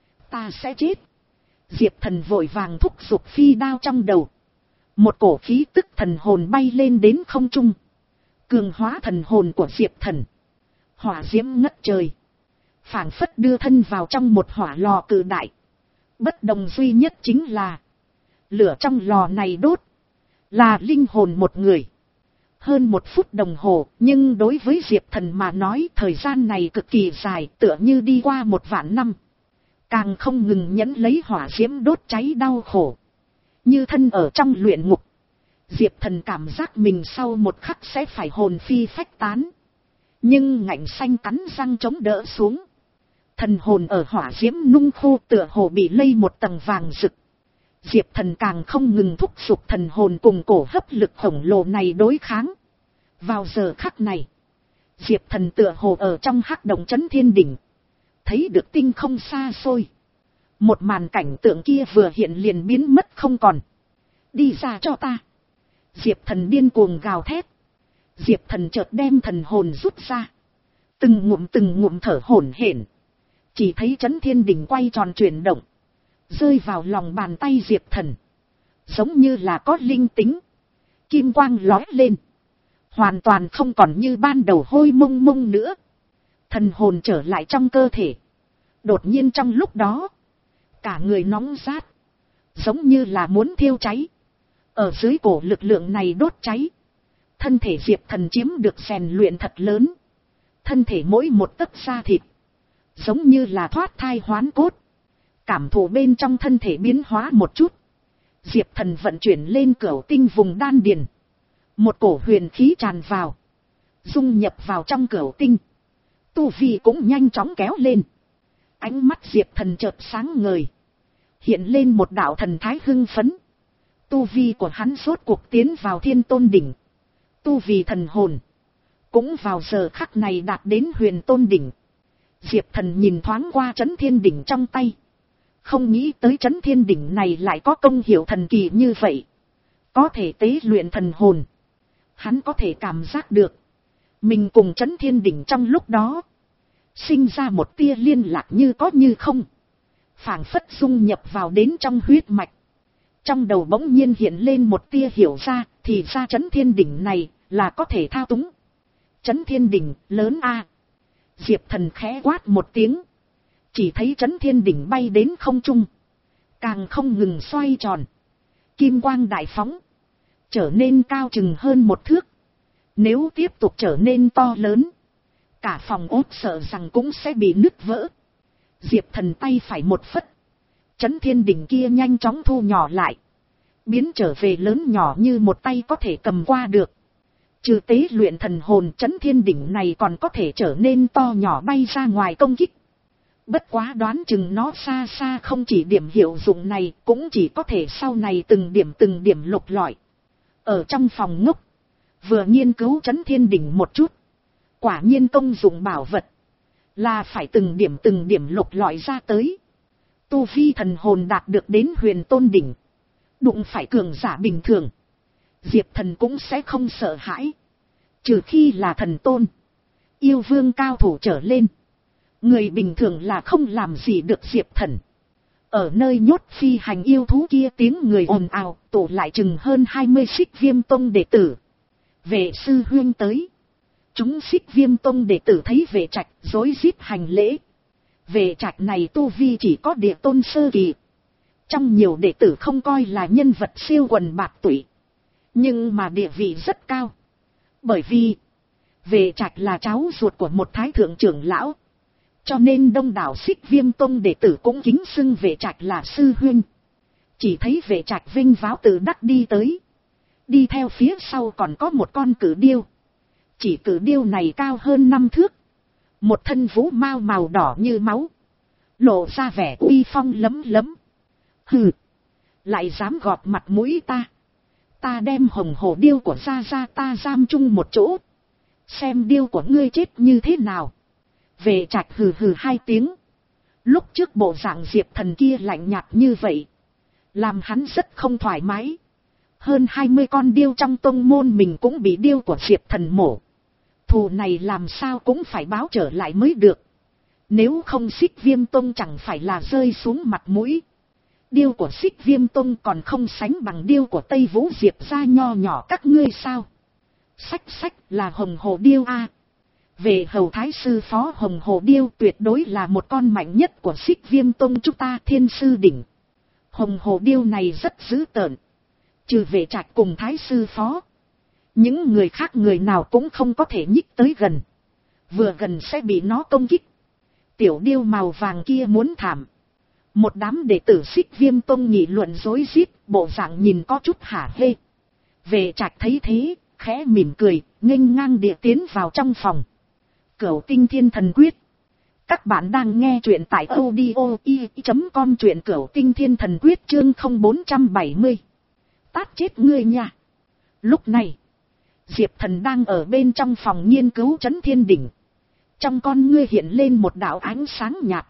Ta sẽ chết. Diệp Thần vội vàng thúc giục phi đao trong đầu. Một cổ khí tức thần hồn bay lên đến không trung. Cường hóa thần hồn của Diệp Thần. Hỏa diễm ngất trời. Phảng phất đưa thân vào trong một hỏa lò cự đại. Bất đồng duy nhất chính là lửa trong lò này đốt là linh hồn một người. Hơn một phút đồng hồ, nhưng đối với Diệp Thần mà nói thời gian này cực kỳ dài, tựa như đi qua một vạn năm. Càng không ngừng nhẫn lấy hỏa diễm đốt cháy đau khổ. Như thân ở trong luyện ngục. Diệp Thần cảm giác mình sau một khắc sẽ phải hồn phi phách tán. Nhưng ngạnh xanh cắn răng chống đỡ xuống. Thần hồn ở hỏa diễm nung khô tựa hồ bị lây một tầng vàng rực. Diệp Thần càng không ngừng thúc giục thần hồn cùng cổ hấp lực khổng lồ này đối kháng. Vào giờ khắc này, Diệp Thần tựa hồ ở trong hắc động Chấn Thiên Đỉnh. Thấy được tinh không xa xôi. Một màn cảnh tượng kia vừa hiện liền biến mất không còn. Đi ra cho ta. Diệp Thần điên cuồng gào thét. Diệp Thần chợt đem thần hồn rút ra. Từng ngụm từng ngụm thở hổn hển. Chỉ thấy Chấn Thiên Đỉnh quay tròn chuyển động. Rơi vào lòng bàn tay Diệp Thần. giống như là có linh tính, kim quang lói lên, hoàn toàn không còn như ban đầu hôi mông mông nữa. Thần hồn trở lại trong cơ thể, đột nhiên trong lúc đó, cả người nóng rát, giống như là muốn thiêu cháy. Ở dưới cổ lực lượng này đốt cháy, thân thể Diệp Thần chiếm được rèn luyện thật lớn. Thân thể mỗi một tấc da thịt, giống như là thoát thai hoán cốt. Cảm thụ bên trong thân thể biến hóa một chút, Diệp Thần vận chuyển lên cửu tinh vùng đan điền. Một cổ huyền khí tràn vào, dung nhập vào trong cửu tinh. Tu vi cũng nhanh chóng kéo lên. Ánh mắt Diệp Thần chợt sáng ngời, hiện lên một đạo thần thái hưng phấn. Tu vi của hắn rốt cuộc tiến vào thiên tôn đỉnh. Tu vi thần hồn cũng vào giờ khắc này đạt đến huyền tôn đỉnh. Diệp Thần nhìn thoáng qua Chấn Thiên đỉnh trong tay, không nghĩ tới Chấn Thiên đỉnh này lại có công hiệu thần kỳ như vậy, có thể tế luyện thần hồn. Hắn có thể cảm giác được mình cùng Chấn Thiên đỉnh trong lúc đó sinh ra một tia liên lạc như có như không, phảng phất dung nhập vào đến trong huyết mạch. Trong đầu bỗng nhiên hiện lên một tia hiểu ra, thì ra Chấn Thiên đỉnh này là có thể thao túng. Chấn Thiên đỉnh lớn a. Diệp Thần khẽ quát một tiếng, chỉ thấy Chấn Thiên đỉnh bay đến không trung, càng không ngừng xoay tròn, kim quang đại phóng, trở nên cao chừng hơn một thước. Nếu tiếp tục trở nên to lớn, cả phòng ốt sợ rằng cũng sẽ bị nứt vỡ. Diệp Thần tay phải một phất, Chấn Thiên đỉnh kia nhanh chóng thu nhỏ lại, biến trở về lớn nhỏ như một tay có thể cầm qua được. Trừ tế luyện thần hồn, Chấn Thiên đỉnh này còn có thể trở nên to nhỏ bay ra ngoài công kích. Bất quá đoán chừng nó xa xa không chỉ điểm hiệu dụng này, cũng chỉ có thể sau này từng điểm từng điểm lục lọi. Ở trong phòng ngốc, vừa nghiên cứu Chấn Thiên đỉnh một chút, quả nhiên công dụng bảo vật là phải từng điểm từng điểm lục lọi ra tới. Tu vi thần hồn đạt được đến huyền tôn đỉnh, đụng phải cường giả bình thường, Diệp Thần cũng sẽ không sợ hãi. Trừ khi là thần tôn, yêu vương cao thủ trở lên, người bình thường là không làm gì được Diệp Thần. Ở nơi nhốt phi hành yêu thú kia tiếng người ồn ào, tụ lại chừng hơn hai mươi Xích Viêm Tông đệ tử. Vệ sư huynh tới. Chúng Xích Viêm Tông đệ tử thấy Vệ Trạch rối rít hành lễ. Vệ Trạch này tu vi chỉ có địa tôn sơ kỳ, trong nhiều đệ tử không coi là nhân vật siêu quần bạc tụy, nhưng mà địa vị rất cao. Bởi vì Vệ Trạch là cháu ruột của một thái thượng trưởng lão, cho nên đông đảo Xích Viêm Tông đệ tử cũng kính xưng Vệ Trạch là sư huynh. Chỉ thấy Vệ Trạch vinh váo tự đắc đi tới, đi theo phía sau còn có một con cử điêu. Chỉ cử điêu này cao hơn năm thước, một thân vũ mao màu đỏ như máu, lộ ra vẻ uy phong lấm lấm. Hừ, lại dám gọt mặt mũi ta, ta đem hồng hổ điêu của gia gia ta giam chung một chỗ, xem điêu của ngươi chết như thế nào. Vệ Trạch hừ hừ hai tiếng. Lúc trước bộ dạng Diệp Thần kia lạnh nhạt như vậy, làm hắn rất không thoải mái. Hơn hai mươi con điêu trong tông môn mình cũng bị điêu của Diệp Thần mổ, thù này làm sao cũng phải báo trở lại mới được. Nếu không Xích Viêm Tông chẳng phải là rơi xuống mặt mũi. Điêu của Xích Viêm Tông còn không sánh bằng điêu của Tây Vũ Diệp gia nho nhỏ các ngươi sao? Sách sách là hồng hồ điêu a. Về hầu thái sư phó hồng hồ điêu tuyệt đối là một con mạnh nhất của Xích Viêm Tông chúng ta Thiên Sư đỉnh. Hồng hồ điêu này rất dữ tợn, trừ Vệ Trạch cùng thái sư phó, những người khác người nào cũng không có thể nhích tới gần, vừa gần sẽ bị nó công kích. Tiểu điêu màu vàng kia muốn thảm. Một đám đệ tử Xích Viêm Tông nghị luận rối rít, bộ dạng nhìn có chút hả hê. Vệ Trạch thấy thế, khẽ mỉm cười, nghênh ngang địa tiến vào trong phòng. Cửu Tinh Thiên Thần Quyết. Các bạn đang nghe truyện tại audio i chấm com, truyện Cửu Tinh Thiên Thần Quyết chương không bốn trăm bảy mươi. Tát chết ngươi nha. Lúc này, Diệp Thần đang ở bên trong phòng nghiên cứu Chấn Thiên đỉnh. Trong con ngươi hiện lên một đạo ánh sáng nhạt,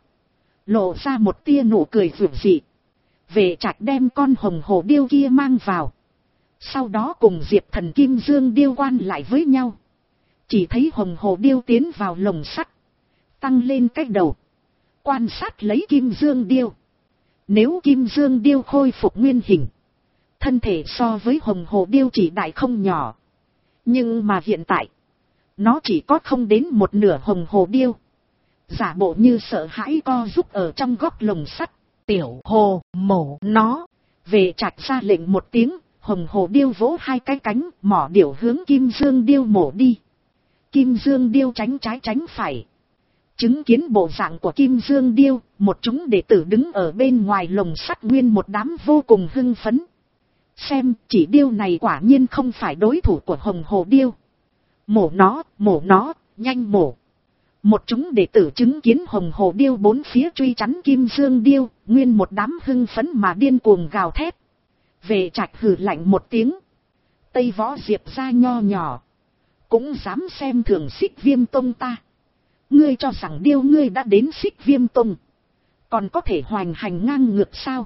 lộ ra một tia nụ cười dịu dị. Vệ Trạch đem con hồng hổ điêu kia mang vào, sau đó cùng Diệp Thần Kim Dương điêu quan lại với nhau. Chỉ thấy hồng hổ điêu tiến vào lồng sắt, tăng lên cái đầu, quan sát lấy Kim Dương điêu. Nếu Kim Dương điêu khôi phục nguyên hình, thân thể so với hồng hồ điêu chỉ đại không nhỏ. Nhưng mà hiện tại, nó chỉ có không đến một nửa hồng hồ điêu. Giả bộ như sợ hãi co rúc ở trong góc lồng sắt. Tiểu hồ mổ nó. Về Trạch ra lệnh một tiếng, hồng hồ điêu vỗ hai cái cánh, mỏ điểu hướng Kim Dương điêu mổ đi. Kim Dương điêu tránh trái tránh phải. Chứng kiến bộ dạng của Kim Dương điêu, một chúng đệ tử đứng ở bên ngoài lồng sắt nguyên một đám vô cùng hưng phấn. Xem, chỉ điêu này quả nhiên không phải đối thủ của hồng hồ điêu. Mổ nó, mổ nó, nhanh mổ. Một chúng đệ tử chứng kiến hồng hồ điêu bốn phía truy chắn Kim Dương điêu, nguyên một đám hưng phấn mà điên cuồng gào thét. Về Trạch hừ lạnh một tiếng. Tây Võ Diệp ra nho nhỏ. Cũng dám xem thường Xích Viêm Tông ta. Ngươi cho rằng điêu ngươi đã đến Xích Viêm Tông, còn có thể hoành hành ngang ngược sao?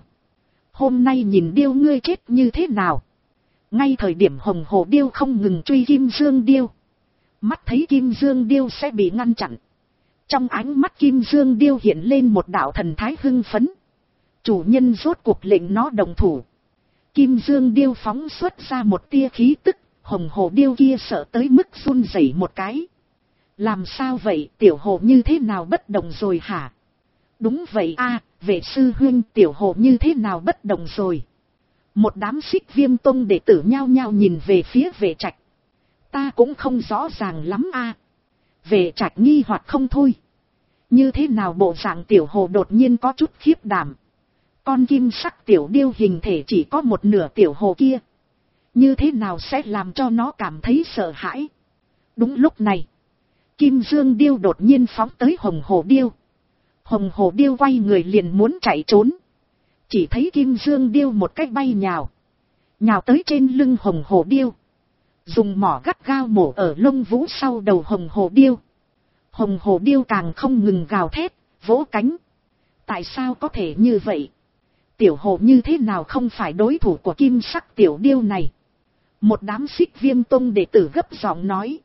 Hôm nay nhìn điêu ngươi chết như thế nào? Ngay thời điểm hồng hồ điêu không ngừng truy Kim Dương điêu, mắt thấy Kim Dương điêu sẽ bị ngăn chặn, trong ánh mắt Kim Dương điêu hiện lên một đạo thần thái hưng phấn. Chủ nhân rốt cuộc lệnh nó đồng thủ. Kim Dương điêu phóng xuất ra một tia khí tức, hồng hồ điêu kia sợ tới mức run rẩy một cái. Làm sao vậy, tiểu hồ như thế nào bất động rồi hả? Đúng vậy a, vệ sư huynh, tiểu hồ như thế nào bất động rồi? Một đám Xích Viêm Tông đệ tử nhao nhao nhìn về phía Vệ Trạch. Ta cũng không rõ ràng lắm a. Vệ Trạch nghi hoặc không thôi. Như thế nào bộ dạng tiểu hồ đột nhiên có chút khiếp đảm. Con kim sắc tiểu điêu hình thể chỉ có một nửa tiểu hồ kia. Như thế nào sẽ làm cho nó cảm thấy sợ hãi? Đúng lúc này, Kim Dương điêu đột nhiên phóng tới hồng hồ điêu. Hồng hồ điêu quay người liền muốn chạy trốn. Chỉ thấy Kim Dương điêu một cách bay nhào. Nhào tới trên lưng hồng hồ điêu. Dùng mỏ gắt gao mổ ở lông vũ sau đầu hồng hồ điêu. Hồng hồ điêu càng không ngừng gào thét, vỗ cánh. Tại sao có thể như vậy? Tiểu hồ như thế nào không phải đối thủ của kim sắc tiểu điêu này? Một đám Xích Viêm Tông đệ tử gấp giọng nói.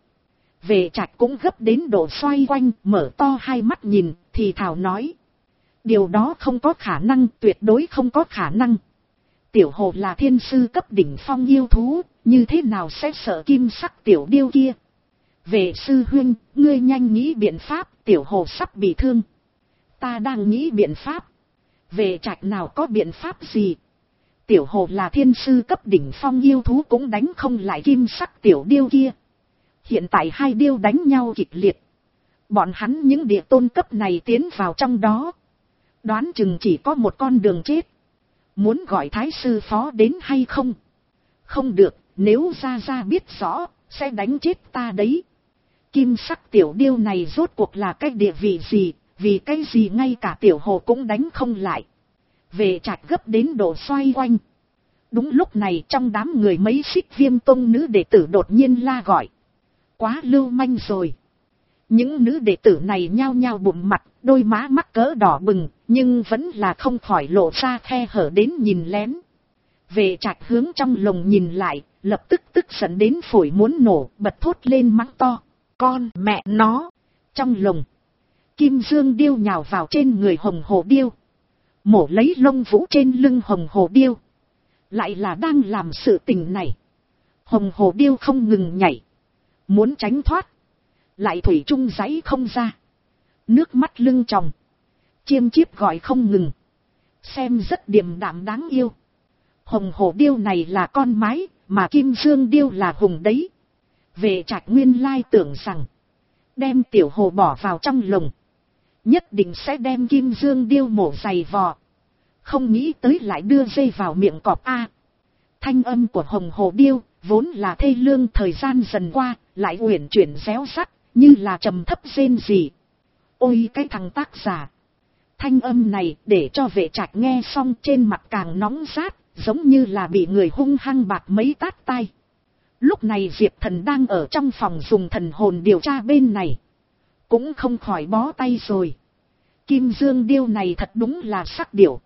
Vệ Trạch cũng gấp đến độ xoay quanh, mở to hai mắt nhìn, thì thào nói. Điều đó không có khả năng, tuyệt đối không có khả năng. Tiểu hồ là thiên sư cấp đỉnh phong yêu thú, như thế nào sẽ sợ kim sắc tiểu điêu kia? Vệ sư huynh, ngươi nhanh nghĩ biện pháp, tiểu hồ sắp bị thương. Ta đang nghĩ biện pháp. Vệ Trạch nào có biện pháp gì? Tiểu hồ là thiên sư cấp đỉnh phong yêu thú cũng đánh không lại kim sắc tiểu điêu kia. Hiện tại hai điêu đánh nhau kịch liệt. Bọn hắn những địa tôn cấp này tiến vào trong đó. Đoán chừng chỉ có một con đường chết. Muốn gọi thái sư phó đến hay không? Không được, nếu ra ra biết rõ, sẽ đánh chết ta đấy. Kim sắc tiểu điêu này rốt cuộc là cái địa vị gì, vì cái gì ngay cả tiểu hồ cũng đánh không lại. Vệ Trạch gấp đến độ xoay quanh. Đúng lúc này trong đám người mấy Xích Viêm Tông nữ đệ tử đột nhiên la gọi. Quá lưu manh rồi. Những nữ đệ tử này nhao nhao bụng mặt, đôi má mắc cỡ đỏ bừng, nhưng vẫn là không khỏi lộ ra khe hở đến nhìn lén. Vệ Trạch hướng trong lồng nhìn lại, lập tức tức giận đến phổi muốn nổ, bật thốt lên mắng to. Con mẹ nó! Trong lồng, Kim Dương điêu nhào vào trên người hồng hồ điêu. Mổ lấy lông vũ trên lưng hồng hồ điêu. Lại là đang làm sự tình này. Hồng hồ điêu không ngừng nhảy. Muốn tránh thoát. Lại thủy chung giãy không ra. Nước mắt lưng tròng. Chiêm chiếp gọi không ngừng. Xem rất điềm đạm đáng yêu. Hồng hồ điêu này là con mái, mà Kim Dương điêu là hùng đấy. Vệ Trạch nguyên lai tưởng rằng, đem tiểu hồ bỏ vào trong lồng, nhất định sẽ đem Kim Dương điêu mổ dày vò. Không nghĩ tới lại đưa dây vào miệng cọp a. Thanh âm của hồng hồ điêu, vốn là thê lương, thời gian dần qua, lại uyển chuyển réo rắt, như là trầm thấp rên rỉ. Ôi cái thằng tác giả! Thanh âm này để cho Vệ Trạch nghe xong trên mặt càng nóng rát, giống như là bị người hung hăng bạt mấy tát tai. Lúc này Diệp Thần đang ở trong phòng dùng thần hồn điều tra bên này. Cũng không khỏi bó tay rồi. Kim Dương điêu này thật đúng là sắc điểu.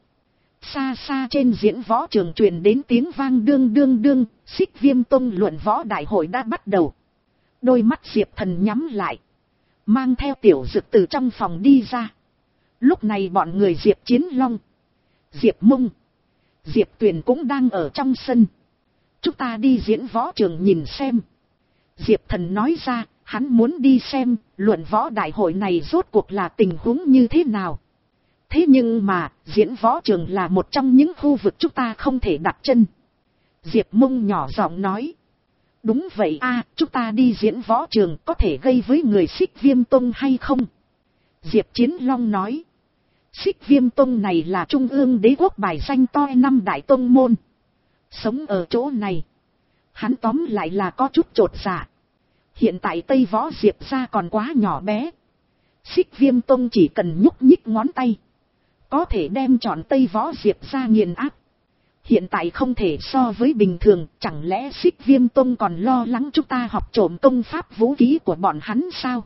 Xa xa trên diễn võ trường truyền đến tiếng vang đương đương đương, Xích Viêm Tông luận võ đại hội đã bắt đầu. Đôi mắt Diệp Thần nhắm lại, mang theo Tiểu Dực từ trong phòng đi ra. Lúc này bọn người Diệp Chiến Long, Diệp Mông, Diệp Tuyền cũng đang ở trong sân. Chúng ta đi diễn võ trường nhìn xem. Diệp Thần nói ra, hắn muốn đi xem, luận võ đại hội này rốt cuộc là tình huống như thế nào. Thế nhưng mà, diễn võ trường là một trong những khu vực chúng ta không thể đặt chân. Diệp Mông nhỏ giọng nói. Đúng vậy a, chúng ta đi diễn võ trường có thể gây với người Xích Viêm Tông hay không? Diệp Chiến Long nói. Xích Viêm Tông này là trung ương đế quốc bài danh to năm đại tông môn. Sống ở chỗ này. Hắn tóm lại là có chút chột dạ. Hiện tại Tây Võ Diệp ra còn quá nhỏ bé. Xích Viêm Tông chỉ cần nhúc nhích ngón tay. Có thể đem chọn Tây Võ Diệp ra nghiền áp. Hiện tại không thể so với bình thường. Chẳng lẽ Xích Viêm Tông còn lo lắng chúng ta học trộm công pháp vũ khí của bọn hắn sao?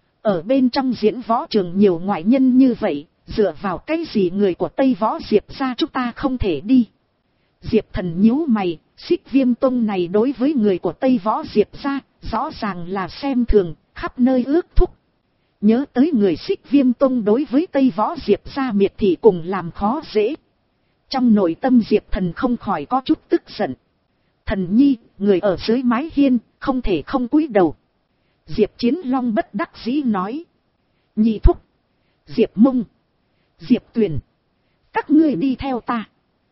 Ở bên trong diễn võ trường nhiều ngoại nhân như vậy. Dựa vào cái gì người của Tây Võ Diệp ra chúng ta không thể đi? Diệp Thần nhíu mày. Xích Viêm Tông này đối với người của Tây Võ Diệp ra, rõ ràng là xem thường, khắp nơi ước thúc. Nhớ tới người Xích Viêm Tông đối với Tây Võ Diệp ra miệt thị cùng làm khó dễ. Trong nội tâm Diệp Thần không khỏi có chút tức giận. Thần nhi, người ở dưới mái hiên, không thể không cúi đầu. Diệp Chiến Long bất đắc dĩ nói. Nhị thúc, Diệp Mông, Diệp Tuyền, các ngươi đi theo ta.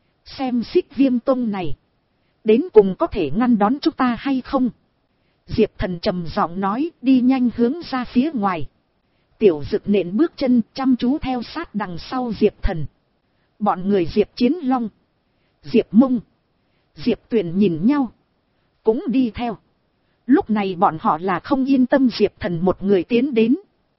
Xem Xích Viêm Tông này đến cùng có thể ngăn đón chúng ta hay không? Diệp Thần trầm giọng nói, đi nhanh hướng ra phía ngoài. Tiểu Dực nện bước chân chăm chú theo sát đằng sau Diệp Thần. Bọn người Diệp Chiến Long, Diệp Mông, Diệp Tuyền nhìn nhau, cũng đi theo. Lúc này bọn họ là không yên tâm Diệp Thần một người tiến đến.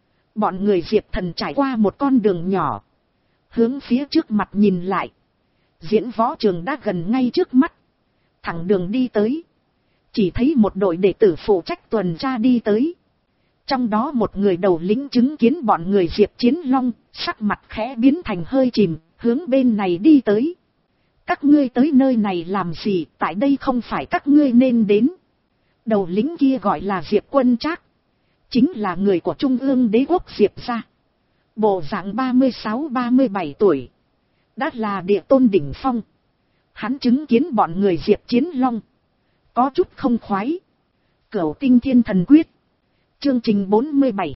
Bọn người Diệp Thần trải qua một con đường nhỏ, hướng phía trước mặt nhìn lại. Diễn võ trường đã gần ngay trước mắt. Thẳng đường đi tới. Chỉ thấy một đội đệ tử phụ trách tuần tra đi tới. Trong đó một người đầu lĩnh chứng kiến bọn người Diệp Chiến Long, sắc mặt khẽ biến thành hơi chìm, hướng bên này đi tới. Các ngươi tới nơi này làm gì, tại đây không phải các ngươi nên đến. Đầu lĩnh kia gọi là Diệp Quân Trác. Chính là người của Trung ương đế quốc Diệp gia. Bộ dạng ba mươi sáu ba mươi bảy tuổi. Đã là địa tôn đỉnh phong. Hắn chứng kiến bọn người Diệp Chiến Long có chút không khoái. Cửu Tinh Thiên Thần Quyết chương trình bốn mươi bảy.